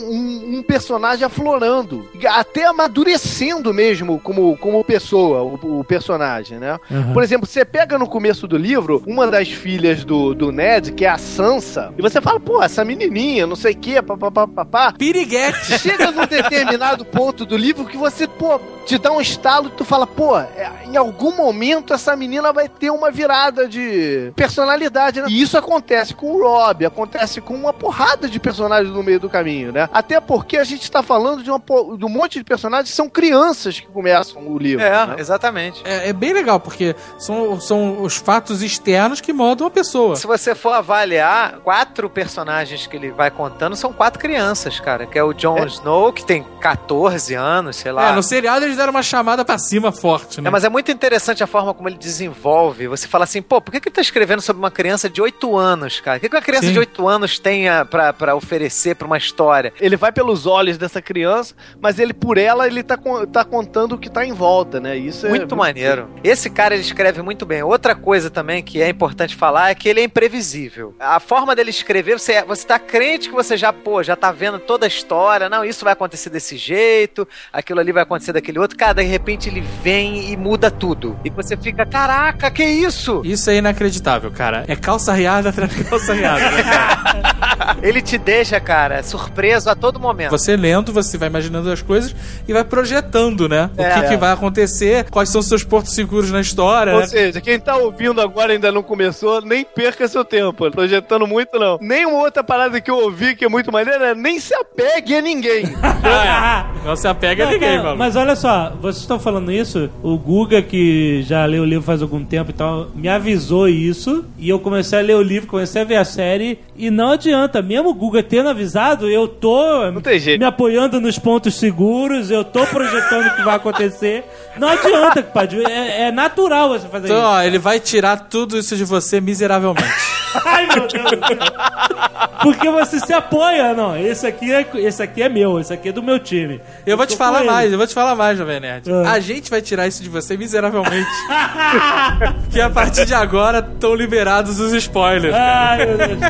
um personagem aflorando, até amadurecendo mesmo como, como pessoa, o, o personagem, né? Uhum. Por exemplo, você pega no começo do livro uma das filhas do, do Ned, que é a Sansa, e você fala, pô, essa menininha, não sei o que, papapá. Piriguete! Chega num determinado ponto do livro que você, pô, te dá um estalo e tu fala, pô, em algum momento essa menina vai ter uma virada de personalidade, né? E isso acontece com o Robb, acontece com uma porrada de personagens no meio do caminho, né? Até porque a gente tá falando de, uma, de um monte de personagens que são crianças que começam o livro. É, né? Exatamente. É, é bem legal, porque são, são os fatos externos que moldam a pessoa. Se você for avaliar, quatro personagens que ele vai contando são quatro crianças, cara. Que é o Jon é. Snow, que tem catorze anos, sei lá. É, no seriado eles deram uma chamada pra cima forte, né? É, mas é muito interessante a forma como ele desenvolve. Você fala assim, pô, por que que ele tá escrevendo sobre uma criança de oito anos, cara? O que que uma criança Sim. de oito anos tem a, pra, pra oferecer pra uma história? Ele vai pelos olhos dessa criança, mas ele, por ela, ele tá, tá contando o que tá em volta, né? Isso é muito, muito maneiro. Bem. Esse cara, ele escreve muito bem. Outra coisa também que é importante falar é que ele é imprevisível. A forma dele escrever, você, você tá crente que você já, pô, já tá vendo toda a história, não, isso vai acontecer desse jeito, aquilo ali vai acontecer daquele outro, cara, de repente ele vem e muda tudo. E você fica, caraca, que isso? Isso é inacreditável, cara. É calça riada atrás de calça riada, né, cara? Ele te deixa, cara, surpreso a todo momento. Você lendo, você vai imaginando as coisas e vai projetando, né? O é, que, que vai acontecer, quais são os seus portos seguros na história. Ou né? seja, quem tá ouvindo agora ainda não começou, nem perca seu tempo. Projetando muito, não. Nem uma outra parada que eu ouvi que é muito maneira, nem se apegue a ninguém. Não se apega não, a ninguém, cara, mano. Mas olha só, vocês estão falando isso, o Guga, que já leu o livro faz algum tempo e tal, me avisou isso, e eu comecei a ler o livro, comecei a ver a série, e não adianta, mesmo o Guga tendo avisado, eu tô me apoiando nos pontos seguros, eu tô projetando o que vai acontecer. Não adianta, compadre, é, é natural você fazer então, isso. Então, ó, ele vai tirar tudo isso de você miseravelmente. Ai, meu Deus do céu. Porque você se apoia, não. Esse aqui é, esse aqui é meu, esse aqui é do meu time. Eu, eu vou te falar mais, eu vou te falar mais, Jovem Nerd. Ah. A gente vai tirar isso de você miseravelmente. Que a partir de agora estão liberados os spoilers. Ai, meu Deus.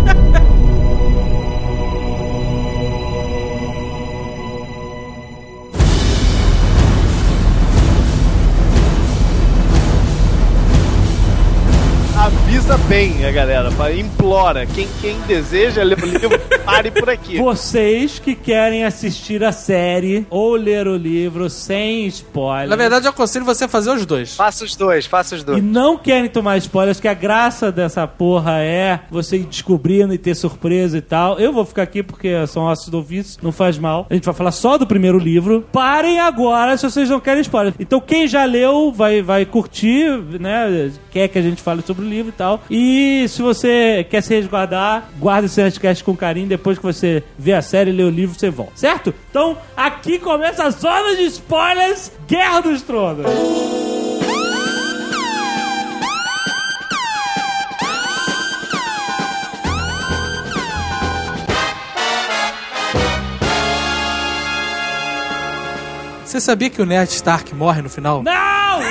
Avisa bem a galera, implora. Quem, quem deseja ler o livro, pare por aqui. Vocês que querem assistir a série ou ler o livro sem spoiler. Na verdade, eu aconselho você a fazer os dois. Faça os dois, faça os dois. E não querem tomar spoilers, que a graça dessa porra é você ir descobrindo e ter surpresa e tal. Eu vou ficar aqui porque são ossos do ofício, não faz mal. A gente vai falar só do primeiro livro. Parem agora se vocês não querem spoiler. Então quem já leu vai, vai curtir, né? Quer que a gente fale sobre o livro e tal. E se você quer se resguardar, guarda esse Nerdcast com carinho. Depois que você vê a série e lê o livro, você volta. Certo? Então, aqui começa a zona de spoilers, Guerra dos Tronos. Você sabia que o Ned Stark morre no final? Não!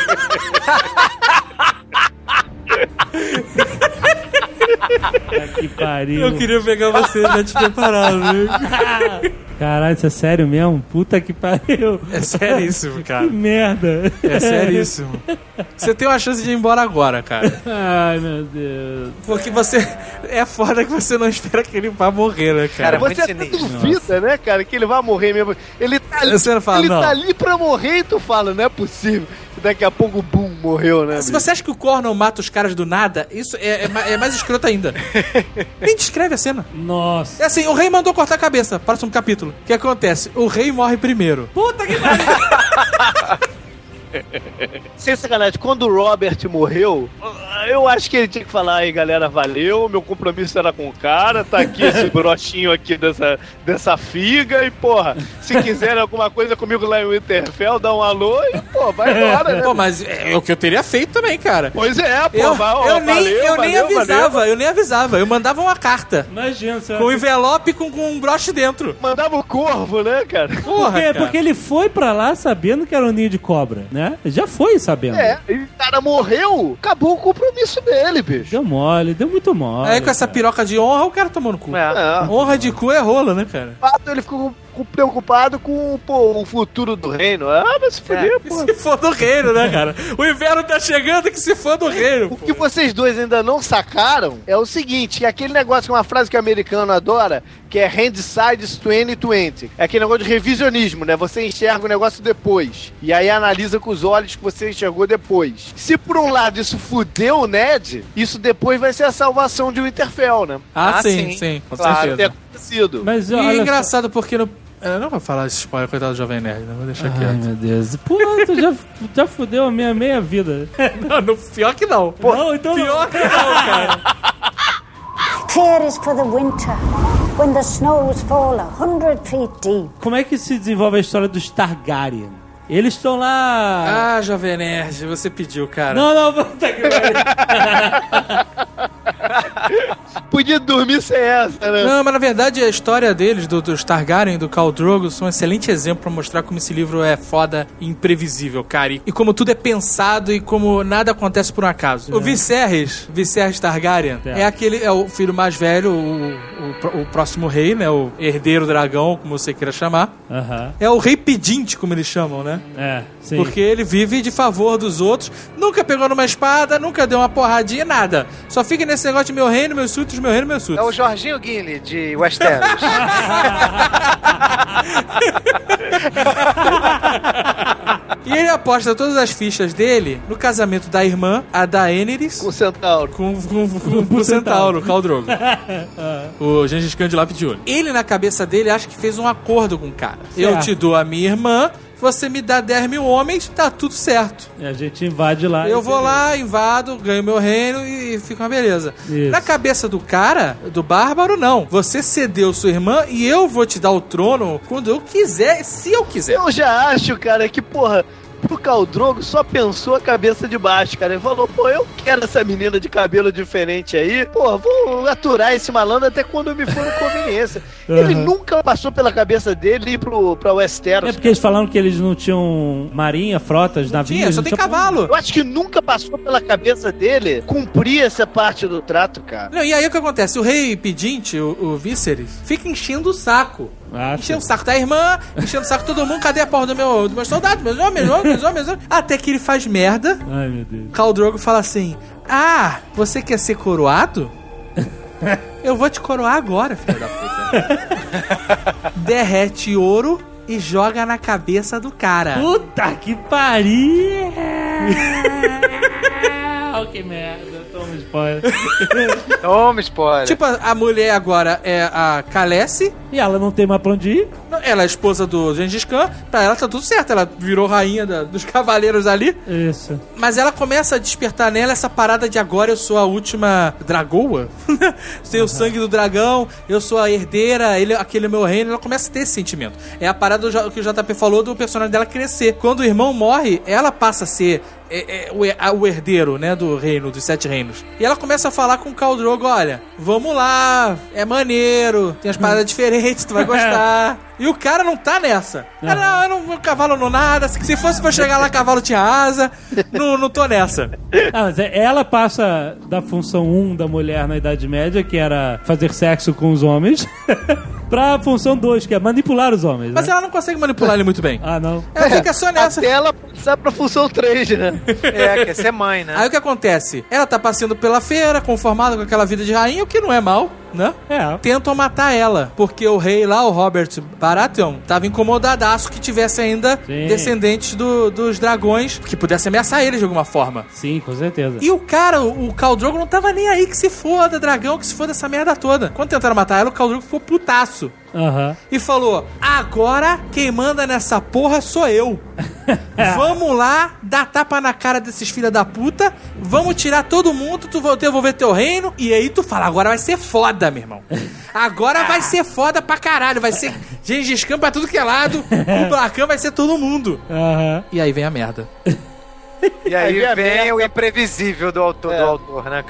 Que pariu. Eu queria pegar você já te preparado, né? Caralho, isso é sério mesmo? Puta que pariu. É seríssimo, cara. Que merda. É seríssimo. Você tem uma chance de ir embora agora, cara. Ai, meu Deus. Porque você... É foda que você não espera que ele vá morrer, né, cara? Cara, você até duvida, né, cara, que ele vai morrer mesmo. Ele tá ali, você não fala, ele não. tá ali pra morrer e tu fala, não é possível. Daqui a pouco, bum, morreu, né? Se bicho? você acha que o Cornel mata os caras do nada, isso é, é, é mais escroto ainda. Nem descreve a cena. Nossa. É assim, o rei mandou cortar a cabeça. Próximo capítulo. O que acontece? O rei morre primeiro. Puta que pariu. Sem sacanagem, quando o Robert morreu, eu acho que ele tinha que falar, aí galera, valeu, meu compromisso era com o cara, tá aqui esse brochinho aqui dessa, dessa figa e porra, se quiserem alguma coisa comigo lá em Winterfell, dá um alô e pô, vai embora, né? Pô, mas é o que eu teria feito também, cara. Pois é, pô, eu, vai, ó, eu nem, valeu, eu nem valeu, avisava, valeu. eu nem avisava, eu mandava uma carta. Imagina, você com um envelope com, com um broche dentro. Mandava o corvo, né, cara? Porra, porque, cara. porque ele foi pra lá sabendo que era um ninho de cobra, né? Ele já foi sabendo. É, e o cara morreu, acabou o compromisso. nisso dele, bicho. Deu mole, deu muito mole. Aí com essa cara. piroca de honra, o cara tomou no cu. É. É. Honra de cu é rola, né, cara? Ele ficou preocupado com pô, o futuro do reino. Ah, mas se fuder, É. pô. Se for do reino, né, cara? O inverno tá chegando, que se for do reino. O que vocês dois ainda não sacaram é o seguinte, é aquele negócio, que é uma frase que o americano adora, que é Hindsight's vinte vinte. É aquele negócio de revisionismo, né? Você enxerga o negócio depois. E aí analisa com os olhos que você enxergou depois. Se por um lado isso fudeu o Ned, isso depois vai ser a salvação de Winterfell, né? Ah, Ah, sim, sim. sim, com Claro, certeza. ter acontecido. Mas E olha é só- engraçado porque no... Eu não vou falar esse spoiler, coitado do Jovem Nerd, né? Vou deixar Ai, quieto. meu Deus. Pô, tu já, já fudeu a minha meia vida. Não, no, pior que não. Não, então não. Pior que não, cara. Tear is for the winter, when the snows fall a hundred feet deep. Como é que se desenvolve a história dos Targaryen? Eles estão lá... Ah, Jovem Nerd, você pediu, cara. Não, não, puta que pariu. Podia dormir sem essa, né? Não, mas na verdade a história deles, do, dos Targaryen, do Khal Drogo, são um excelente exemplo pra mostrar como esse livro é foda e imprevisível, cara. E, e como tudo é pensado e como nada acontece por um acaso. É. O Viserys, Viserys Targaryen, É. é aquele, é o filho mais velho, o, o, o próximo rei, né? O herdeiro dragão, como você queira chamar. Aham. É o rei pedinte, como eles chamam, né? É, sim. Porque ele vive de favor dos outros, nunca pegou numa espada, nunca deu uma porradinha, nada. Só fica nesse negócio de meu reino, meus súditos, meu reino, meus É súditos. o Jorginho Guinle, de Westeros. E ele aposta todas as fichas dele no casamento da irmã, a Daenerys, Com o centauro. com, com, com, com o centauro, Khal Drogo. O Gengis Khan de lápis de olho. Ele, na cabeça dele, acha que fez um acordo com o cara. Eu Certo. te dou a minha irmã, você me dá dez mil homens, tá tudo certo. E a gente invade lá. Eu e vou beleza. lá, invado, ganho meu reino e fica uma beleza. Isso. Na cabeça do cara, do bárbaro, não. Você cedeu sua irmã e eu vou te dar o trono quando eu quiser, se eu quiser. Eu já acho, cara, que, porra, pro Khal Drogo só pensou a cabeça de baixo, cara. Ele falou, pô, eu quero essa menina de cabelo diferente aí. Pô, vou aturar esse malandro até quando me for conveniência. Ele Uhum. nunca passou pela cabeça dele ir pro, pra Westeros. É porque eles falaram que eles não tinham marinha, frotas, navios. Tinha, só não tem tinha- cavalo. Eu acho que nunca passou pela cabeça dele cumprir essa parte do trato, cara. Não, e aí o que acontece? O rei pedinte, o, o Viserys, fica enchendo o saco. Ah, enchendo o saco da irmã, enchendo o saco de todo mundo. Cadê a porra do meu, do meu soldado? Meus homens, meus homens, meus homens, meus homens. Até que ele faz merda. Ai, meu Deus. Khal Drogo fala assim: ah, você quer ser coroado? Eu vou te coroar agora, filho da puta. Derrete ouro e joga na cabeça do cara. Puta que pariu! Que merda, toma spoiler. Toma spoiler. Tipo, a, a mulher agora é a Khaleesi. E ela não tem mais pra onde ir? Ela é a esposa do Gengis Khan. Pra ela tá tudo certo. Ela virou rainha da- dos cavaleiros ali. Isso. Mas ela começa a despertar nela essa parada de agora eu sou a última dragoa. Tenho o sangue do dragão, eu sou a herdeira, ele, aquele é meu reino. Ela começa a ter esse sentimento. É a parada do, J- que o J P falou do personagem dela crescer. Quando o irmão morre, ela passa a ser é, é, o, he- a- o herdeiro, né, do reino, dos sete reinos. E ela começa a falar com o Khal Drogo, olha, vamos lá, é maneiro, tem as paradas diferentes, tu vai gostar. E o cara não tá nessa. Cara, não, não, o cavalo não nada. Se se fosse pra chegar lá, cavalo tinha asa. Não, não tô nessa. Ah, mas é- ela passa da função um da mulher na Idade Média, que era fazer sexo com os homens, pra função dois, que é manipular os homens. Mas né? ela não consegue manipular ele muito bem. Ah, não. Ela fica só nessa. Até ela passar pra função três, né? É, quer ser mãe, né? Aí o que acontece? Ela tá passeando pela feira, conformada com aquela vida de rainha, o que não é mal, né? É. Tentam matar ela, porque o rei lá, o Robert Baratheon, tava incomodadaço que tivesse ainda Sim. descendentes do- dos dragões que pudesse ameaçar eles de alguma forma. Sim, com certeza. E o cara, o, o Khal Drogo, não tava nem aí que se foda, dragão, que se foda essa merda toda. Quando tentaram matar ela, o Khal Drogo ficou putaço. Aham. E falou, agora quem manda nessa porra sou eu. Vamos lá, dar tapa na cara desses filha da puta, vamos tirar todo mundo, tu vai devolver teu reino, e aí tu fala, agora vai ser foda, meu irmão. Agora vai ser foda pra caralho, vai ser Gengis Khan pra tudo que é lado, o Blacan vai ser todo mundo. Aham. E aí vem a merda. E aí Aí vem a vem merda. o imprevisível do autor, É. do autor, né, cara?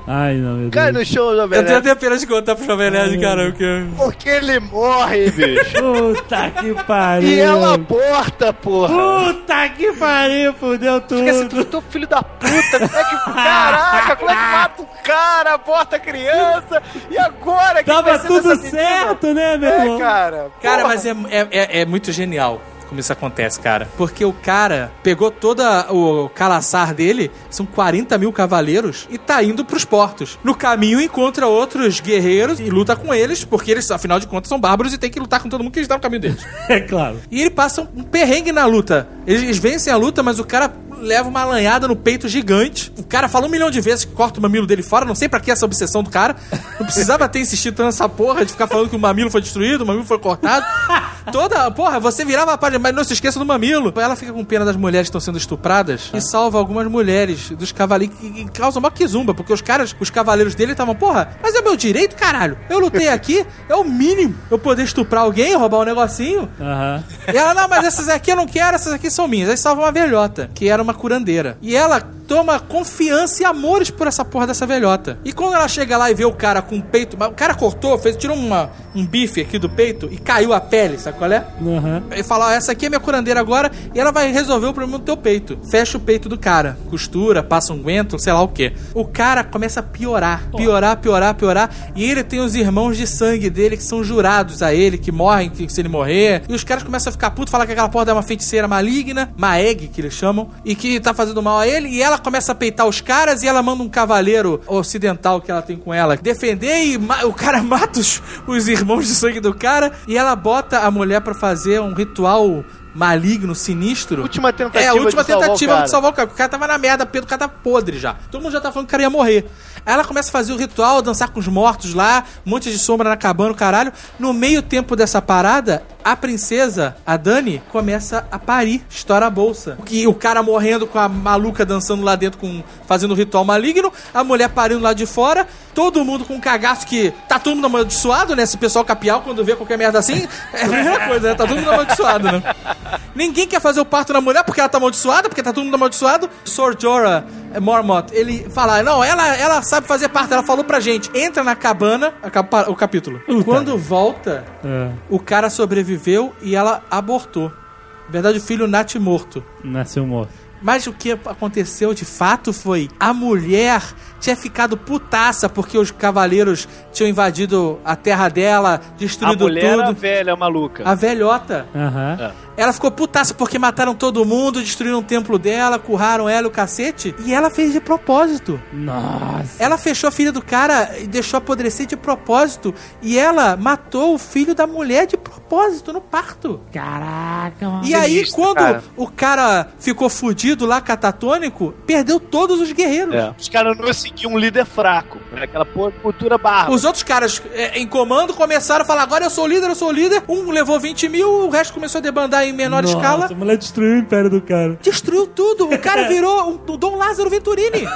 Ai, não, meu Deus. Cai no chão, Jovem Eu tenho Nerd. até pena de contar pro Jovem Nerd, cara, porque... Porque ele morre, bicho. Puta que pariu. E ela aborta, porra. Puta que pariu, fudeu tudo. Fica assim, tu, tu filho da puta, como é que... Caraca, como é que mata o cara, aborta a criança, e agora? Que Tava vai ser tudo dessa menina? certo, né, meu É, irmão? cara. Cara, porra. mas é, é, é, é muito genial como isso acontece, cara. Porque o cara pegou toda o calaçar dele, são quarenta mil cavaleiros, e tá indo pros portos. No caminho encontra outros guerreiros e luta com eles, porque eles, afinal de contas, são bárbaros e tem que lutar com todo mundo que está no caminho deles. É claro. E ele passa um perrengue na luta. Eles, eles vencem a luta, mas o cara leva uma lanhada no peito gigante. O cara fala um milhão de vezes que corta o mamilo dele fora. Não sei pra que essa obsessão do cara. Não precisava ter insistido tanto nessa porra de ficar falando que o mamilo foi destruído, o mamilo foi cortado. Toda, porra, você virava a página, mas não se esqueça do mamilo. Ela fica com pena das mulheres que estão sendo estupradas e salva algumas mulheres dos cavaleiros, que, que causam uma quizumba, porque os caras, os cavaleiros dele estavam, porra, mas é meu direito, caralho. Eu lutei aqui, é o mínimo eu poder estuprar alguém, roubar um negocinho. Aham. E ela, não, mas essas aqui eu não quero, essas aqui são minhas. Aí salva uma velhota, que era uma curandeira. E ela toma confiança e amores por essa porra dessa velhota. E quando ela chega lá e vê o cara com o peito... O cara cortou, fez, tirou uma, um bife aqui do peito e caiu a pele, sabe qual é? Uhum. E fala, ó, essa aqui é minha curandeira agora e ela vai resolver o problema do teu peito. Fecha o peito do cara. Costura, passa um guento, sei lá o quê. O cara começa a piorar. Piorar, piorar, piorar. E ele tem os irmãos de sangue dele que são jurados a ele, que morrem que, se ele morrer. E os caras começam a ficar putos, falar que aquela porra é uma feiticeira maligna, Maeg, que eles chamam, e que tá fazendo mal a ele. E ela começa a peitar os caras e ela manda um cavaleiro ocidental que ela tem com ela defender e ma- o cara mata os, os irmãos de sangue do cara e ela bota a mulher pra fazer um ritual maligno, sinistro. Última tentativa É, a última de salvar tentativa o cara. de salvar o cara. O cara tava na merda, Pedro, o cara tá podre já. Todo mundo já tá falando que o cara ia morrer. Aí ela começa a fazer o ritual, dançar com os mortos lá, um monte de sombra na cabana, o caralho. No meio tempo dessa parada, a princesa, a Dani, começa a parir, estoura a bolsa. E o cara morrendo com a maluca dançando lá dentro, com, fazendo o ritual maligno, a mulher parindo lá de fora, todo mundo com um cagaço que tá todo mundo amaldiçoado, né? Esse pessoal capial, quando vê qualquer merda assim, é a mesma coisa, né? Tá todo mundo amaldiçoado, né? Ninguém quer fazer o parto na mulher porque ela tá amaldiçoada, porque tá todo mundo amaldiçoado. Sor Jorah Mormont, ele fala, não, ela, ela sabe fazer parto, ela falou pra gente, entra na cabana, acaba o capítulo. Puta. Quando volta, É. o cara sobreviveu e ela abortou. Na verdade, o filho nasce morto. Nasceu morto. Mas o que aconteceu de fato foi a mulher tinha ficado putaça porque os cavaleiros tinham invadido a terra dela, A destruído mulher, a tudo. velha, maluca. A velhota. Aham. Ela ficou putaça porque mataram todo mundo, destruíram o templo dela, curraram ela e o cacete. E ela fez de propósito. Nossa. Ela fechou a filha do cara e deixou apodrecer de propósito. E ela matou o filho da mulher de propósito no parto. Caraca, mano. E aí, Sinistro, quando cara. o cara ficou fudido lá, catatônico, perdeu todos os guerreiros. É. Os caras não seguiam um líder fraco. Né? Aquela porra de cultura barra. Os outros caras é, em comando começaram a falar, agora eu sou o líder, eu sou o líder. Um levou vinte mil, o resto começou a debandar em menor Nossa, escala. a mulher destruiu o império do cara. Destruiu tudo. O cara virou um- o Dom Lázaro Venturini.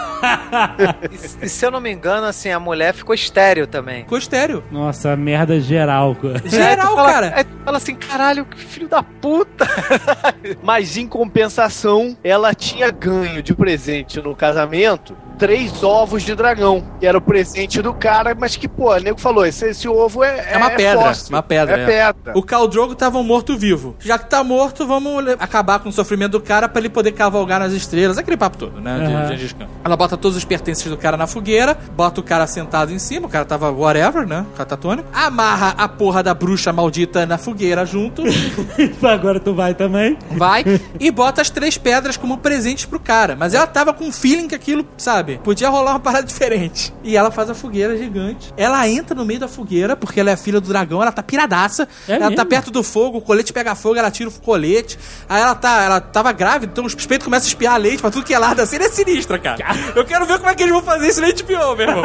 E, e se eu não me engano, assim, a mulher ficou estéril também. Ficou estéreo. Nossa, merda geral. cara. Geral, Aí tu fala- cara. Aí tu fala assim, caralho, que filho da puta. Mas em compensação, ela tinha ganho de presente no casamento três ovos de dragão, que era o presente do cara, mas que, pô, o nego falou, esse, esse ovo é É uma pedra, fóssil, uma pedra, É, é. pedra. O Khal Drogo tava um morto-vivo. Já que tá morto, vamos le- acabar com o sofrimento do cara pra ele poder cavalgar nas estrelas. Aquele papo todo, né? de Aham. Gengis Khan. Ela bota todos os pertences do cara na fogueira, bota o cara sentado em cima, o cara tava whatever, né? Catatônico. Amarra a porra da bruxa maldita na fogueira junto, Agora tu vai também. vai, e bota as três pedras como presentes pro cara. Mas ela tava com um feeling que aquilo, sabe, podia rolar uma parada diferente. E ela faz a fogueira gigante. Ela entra no meio da fogueira, porque ela é filha do dragão, ela tá piradaça. É ela mesmo? tá perto do fogo, o colete pega fogo, ela tira o colete. Aí ela tá, ela tava grávida, então os peitos começam a espiar leite pra tudo que é lado. Assim, é sinistra, cara. Eu quero ver como é que eles vão fazer isso no H B O, meu irmão.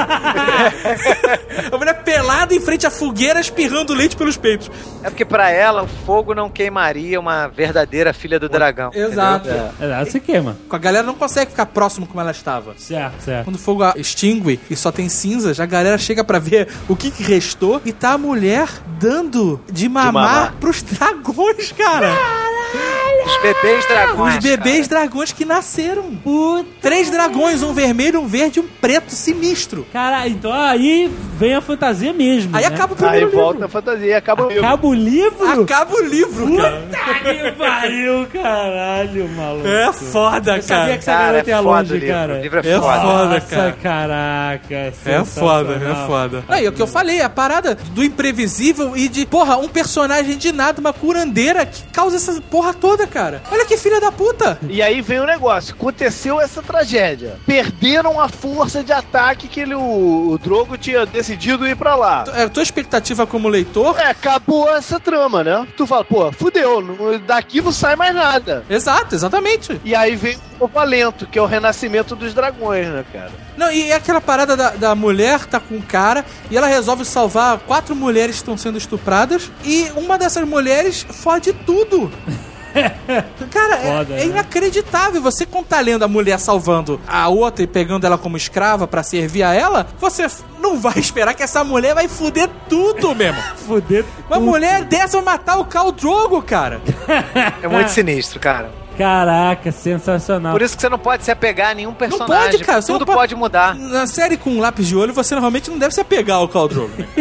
A mulher pelada em frente à fogueira, espirrando leite pelos peitos. É porque pra ela, o fogo não queimaria uma verdadeira filha do dragão. Exato. entendeu? É, ela se queima. A galera não consegue ficar próximo como ela estava. Certo, certo. Quando o fogo extingue e só tem cinzas, a galera chega pra ver o que, que restou e tá a mulher dando de mamar, mamar. pros dragões, cara. Bebês dragões. Os bebês dragões que nasceram. Puta. Três dragões, um vermelho, um verde e um preto sinistro. Cara, então aí vem a fantasia mesmo. Aí né? acaba o primeiro Aí livro. volta a fantasia, acaba o livro. Acaba o livro? Acaba o livro, cara. Puta que pariu, caralho, maluco. É foda, Eu sabia cara. que essa garota Cara, ia é foda longe, o livro. cara. O livro é É foda. foda, Nossa, cara. caraca. É foda, é foda. Aí, é o que eu falei, a parada do imprevisível e de, porra, um personagem de nada, uma curandeira que causa essa porra toda, cara. Olha que filha da puta. E aí vem o negócio, aconteceu essa tragédia. Perderam a força de ataque que ele, o, o Drogo tinha decidido ir pra lá. A tua expectativa como leitor... É, acabou essa trama, né? Tu fala, pô, fudeu, não- daqui não sai mais nada. Exato, exatamente. E aí vem o Valento, que é o renascimento dos dragões, né, cara? Não, e é aquela parada da, da mulher tá com um cara e ela resolve salvar quatro mulheres que estão sendo estupradas e uma dessas mulheres fode tudo. Cara, Foda, é, é né? inacreditável. Você, quando tá lendo a mulher salvando a outra e pegando ela como escrava pra servir a ela, você f- não vai esperar que essa mulher vai fuder tudo mesmo. Fuder. Uma mulher dessa vai matar o Khal Drogo, cara. É muito sinistro, cara. Caraca, sensacional. Por isso que você não pode se apegar a nenhum Não personagem. pode, cara. Você Tudo não pode... pode mudar. Na série com lápis de olho, você normalmente não deve se apegar ao Khal Drogo. Né?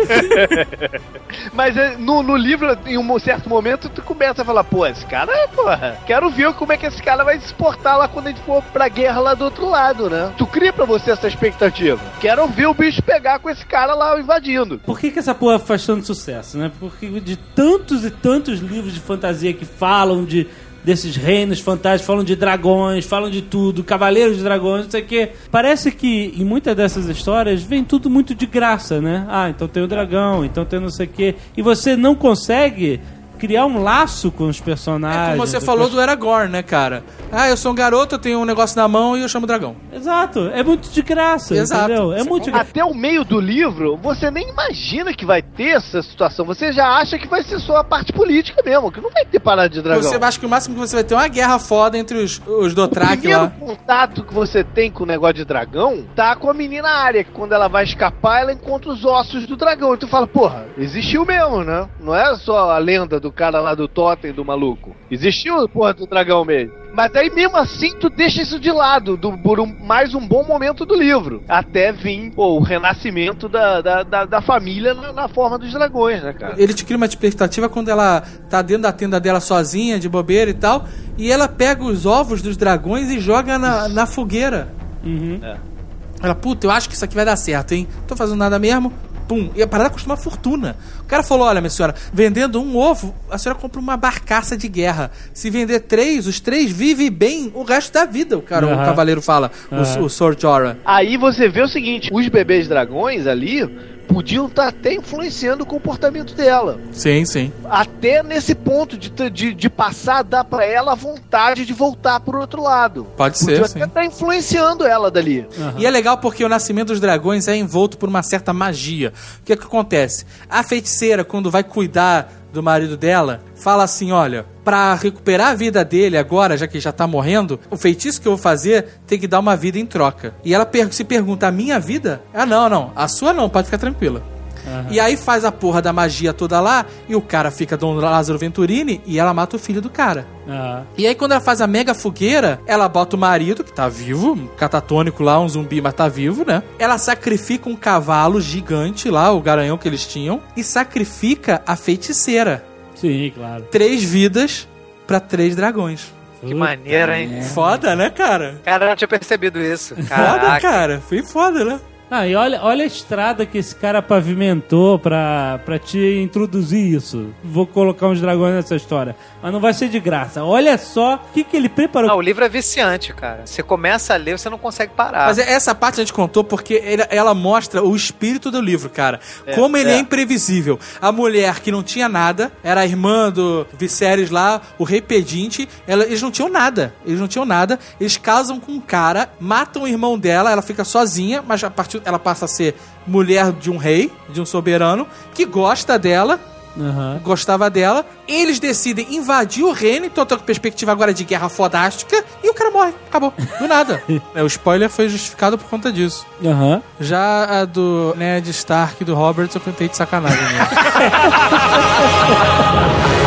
Mas é, no, no livro, em um certo momento, tu começa a falar, pô, esse cara, porra, quero ver como é que esse cara vai se portar lá quando a gente for pra guerra lá do outro lado, né? Tu cria pra você essa expectativa. Quero ver o bicho pegar com esse cara lá invadindo. Por que, que essa porra faz tanto sucesso, né? Porque de tantos e tantos livros de fantasia que falam de desses reinos fantásticos, falam de dragões, falam de tudo, cavaleiros de dragões, não sei o quê. Parece que em muitas dessas histórias vem tudo muito de graça, né? Ah, então tem o dragão, então tem não sei o quê. E você não consegue criar um laço com os personagens. É como você falou do Aragorn, né, cara? Ah, eu sou um garoto, eu tenho um negócio na mão e eu chamo o dragão. Exato, é muito de graça, Exato. entendeu? É muito de graça. Até o meio do livro, você nem imagina que vai ter essa situação. Você já acha que vai ser só a parte política mesmo, que não vai ter parada de dragão. Você acha que o máximo que você vai ter é uma guerra foda entre os, os O Dothraki primeiro lá. contato que você tem com o negócio de dragão tá com a menina Arya, que quando ela vai escapar, ela encontra os ossos do dragão. E tu fala, porra, existiu mesmo, né? Não é só a lenda do cara lá do Totem do maluco. Existiu a porra do dragão mesmo. Mas aí mesmo assim tu deixa isso de lado do, por um, mais um bom momento do livro. Até vir pô, o renascimento da, da, da, da família na, na forma dos dragões, né, cara? Ele te cria uma expectativa quando ela tá dentro da tenda dela sozinha, de bobeira e tal, e ela pega os ovos dos dragões e joga na, na fogueira. Uhum. É. Ela, puta, eu acho que isso aqui vai dar certo, hein? Tô fazendo nada mesmo. Pum. E a parada custa uma fortuna. O cara falou, olha, minha senhora, vendendo um ovo, a senhora compra uma barcaça de guerra. Se vender três, os três vivem bem o resto da vida, o cara, Uhum. o cavaleiro fala, Uhum. o, o Sor Jorah. Aí você vê o seguinte, os bebês dragões ali podiam estar até influenciando o comportamento dela. Sim, sim. Até nesse ponto de, de, de passar a dar pra ela a vontade de voltar pro outro lado. Pode ser, Podia sim. até estar influenciando ela dali. Uhum. E é legal porque o nascimento dos dragões é envolto por uma certa magia. O que é que acontece? A feiticeira, quando vai cuidar do marido dela, fala assim, olha, pra recuperar a vida dele agora, já que já tá morrendo, o feitiço que eu vou fazer tem que dar uma vida em troca. E ela per- se pergunta, a minha vida? Ah, não, não. A sua não, pode ficar tranquila. Uhum. E aí faz a porra da magia toda lá, e o cara fica Dom Lázaro Venturini, e ela mata o filho do cara. Ah. E aí, quando ela faz a mega fogueira, ela bota o marido, que tá vivo, um catatônico lá, um zumbi, mas tá vivo, né? Ela sacrifica um cavalo gigante lá, o garanhão que eles tinham, e sacrifica a feiticeira. Sim, claro. Três vidas pra três dragões. Que maneiro, hein? Foda, né, cara? Cara, eu não tinha percebido isso. Foda, Caraca. cara. Foi foda, né? Ah, e olha, olha a estrada que esse cara pavimentou pra, pra te introduzir isso. Vou colocar uns dragões nessa história. Mas não vai ser de graça. Olha só o que, que ele preparou. Ah, o livro é viciante, cara. Você começa a ler, você não consegue parar. Mas essa parte a gente contou porque ele- ela mostra o espírito do livro, cara. É, Como ele é. é. imprevisível. A mulher que não tinha nada, era a irmã do Viserys lá, o rei pedinte, ela- eles não tinham nada. Eles não tinham nada. Eles casam com um cara, matam o irmão dela, ela fica sozinha, mas a partir ela passa a ser mulher de um rei, de um soberano, que gosta dela, Uhum. gostava dela. Eles decidem invadir o reino, então tem uma perspectiva agora de guerra fodástica, e o cara morre. Acabou. Do nada. É, o spoiler foi justificado por conta disso. Aham. Já a do Ned Stark e do Roberts eu contei de sacanagem mesmo.